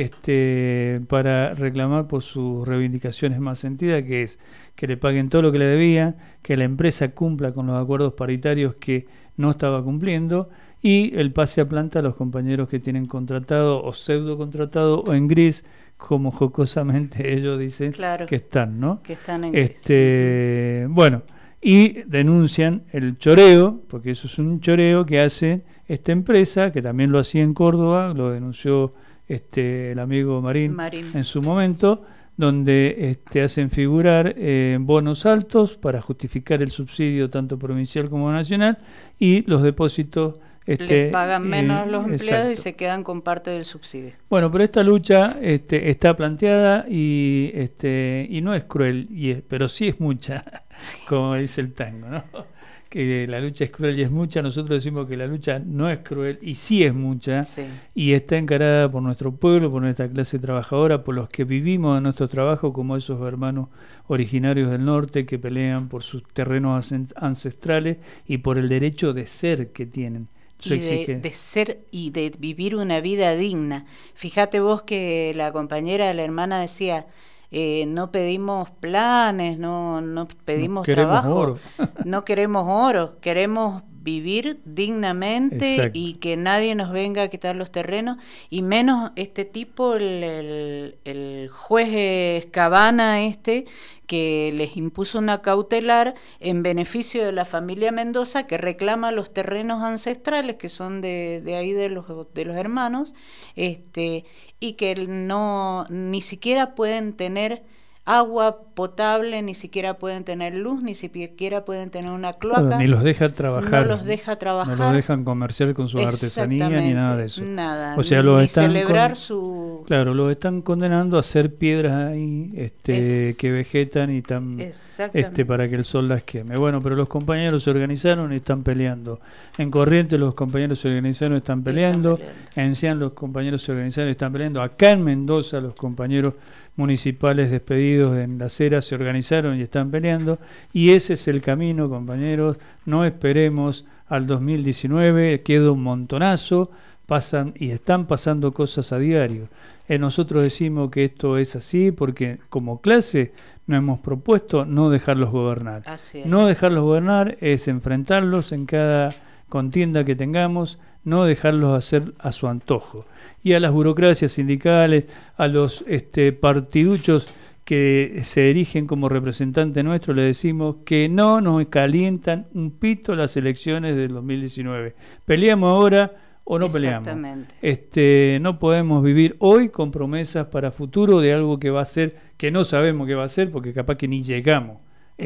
para reclamar por sus reivindicaciones más sentidas, que es que le paguen todo lo que le debían, que la empresa cumpla con los acuerdos paritarios que no estaba cumpliendo, y el pase a planta a los compañeros que tienen contratado o pseudo contratado o en gris, como jocosamente ellos dicen que están, ¿no? Que están en gris. Bueno, y denuncian el choreo, porque eso es un choreo que hace esta empresa, que también lo hacía en Córdoba, lo denunció el amigo Marín en su momento, donde hacen figurar bonos altos para justificar el subsidio tanto provincial como nacional, y los depósitos les pagan menos los empleados y se quedan con parte del subsidio. Bueno, pero esta lucha está planteada y no es cruel, pero sí es mucha, como dice el tango, ¿no? Que la lucha es cruel y es mucha. Nosotros decimos que la lucha no es cruel y sí es mucha, y está encarada por nuestro pueblo, por nuestra clase trabajadora, por los que vivimos en nuestro trabajo, como esos hermanos originarios del norte que pelean por sus terrenos ancestrales y por el derecho de ser que tienen. Y de ser y de vivir una vida digna. Fíjate vos que la compañera, la hermana decía, no pedimos planes, no pedimos trabajo, no queremos oro, queremos vivir dignamente. Exacto. Y que nadie nos venga a quitar los terrenos, y menos este tipo, el juez Cabana que les impuso una cautelar en beneficio de la familia Mendoza, que reclama los terrenos ancestrales que son de ahí de los hermanos, y que ni siquiera pueden tener agua potable, ni siquiera pueden tener luz, ni siquiera pueden tener una cloaca. Claro, ni los deja trabajar. No los deja trabajar. No los dejan comerciar con sus artesanías ni nada de eso. Nada. O sea, ni celebrar su... Claro, los están condenando a hacer piedras ahí que vegetan y están para que el sol las queme. Bueno, pero los compañeros se organizaron y están peleando. En Corrientes los compañeros se organizaron y están peleando. En Cian los compañeros se organizaron y están peleando. Acá en Mendoza los compañeros municipales despedidos en Las Heras se organizaron y están peleando, y ese es el camino, compañeros. No esperemos al 2019, queda un montonazo, pasan y están pasando cosas a diario. Nosotros decimos que esto es así porque como clase nos hemos propuesto no dejarlos gobernar. No dejarlos gobernar es enfrentarlos en cada contienda que tengamos, no dejarlos hacer a su antojo. Y a las burocracias sindicales, a los partiduchos que se erigen como representante nuestro, le decimos que no nos calientan un pito las elecciones del 2019. Peleamos ahora o no peleamos. No podemos vivir hoy con promesas para futuro de algo que va a ser, que no sabemos qué va a ser, porque capaz que ni llegamos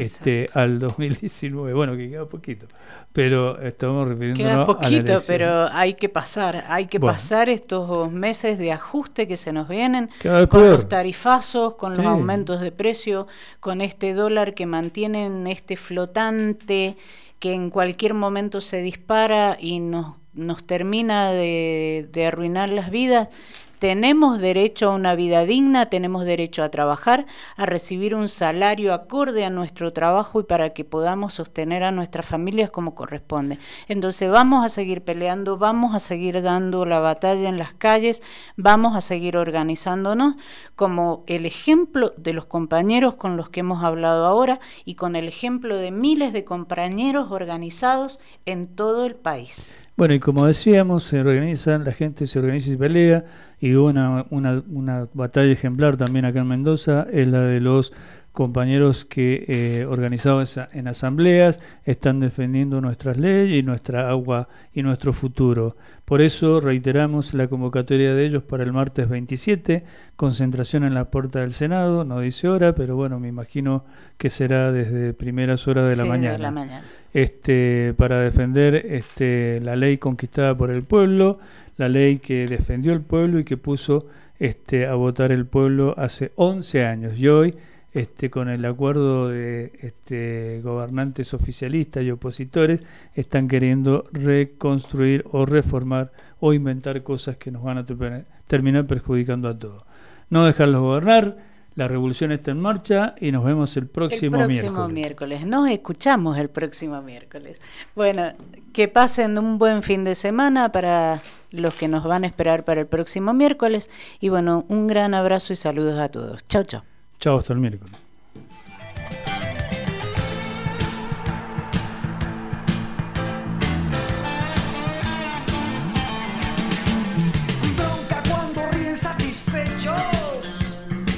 al 2019. Bueno, que queda poquito, pero estamos refiriéndonos queda poquito, a la elección. Pero hay que pasar estos meses de ajuste que se nos vienen, con los tarifazos, con los aumentos de precio, con este dólar que mantienen flotante, que en cualquier momento se dispara y nos termina de arruinar las vidas. Tenemos derecho a una vida digna, tenemos derecho a trabajar, a recibir un salario acorde a nuestro trabajo y para que podamos sostener a nuestras familias como corresponde. Entonces vamos a seguir peleando, vamos a seguir dando la batalla en las calles, vamos a seguir organizándonos como el ejemplo de los compañeros con los que hemos hablado ahora y con el ejemplo de miles de compañeros organizados en todo el país. Bueno, y como decíamos, la gente se organiza y pelea, y una batalla ejemplar también acá en Mendoza es la de los compañeros que organizados en asambleas están defendiendo nuestras leyes y nuestra agua y nuestro futuro. Por eso reiteramos la convocatoria de ellos para el martes 27, concentración en la puerta del Senado, no dice hora, pero bueno, me imagino que será desde primeras horas de la mañana. De la mañana. Para defender la ley conquistada por el pueblo, la ley que defendió el pueblo y que puso a votar el pueblo hace 11 años. Y hoy, con el acuerdo de gobernantes oficialistas y opositores, están queriendo reconstruir o reformar o inventar cosas que nos van a terminar perjudicando a todos. No dejarlos gobernar. La revolución está en marcha y nos vemos el próximo miércoles. Nos escuchamos el próximo miércoles. Bueno, que pasen un buen fin de semana para los que nos van a esperar para el próximo miércoles. Y bueno, un gran abrazo y saludos a todos. Chau, chau. Chau, hasta el miércoles.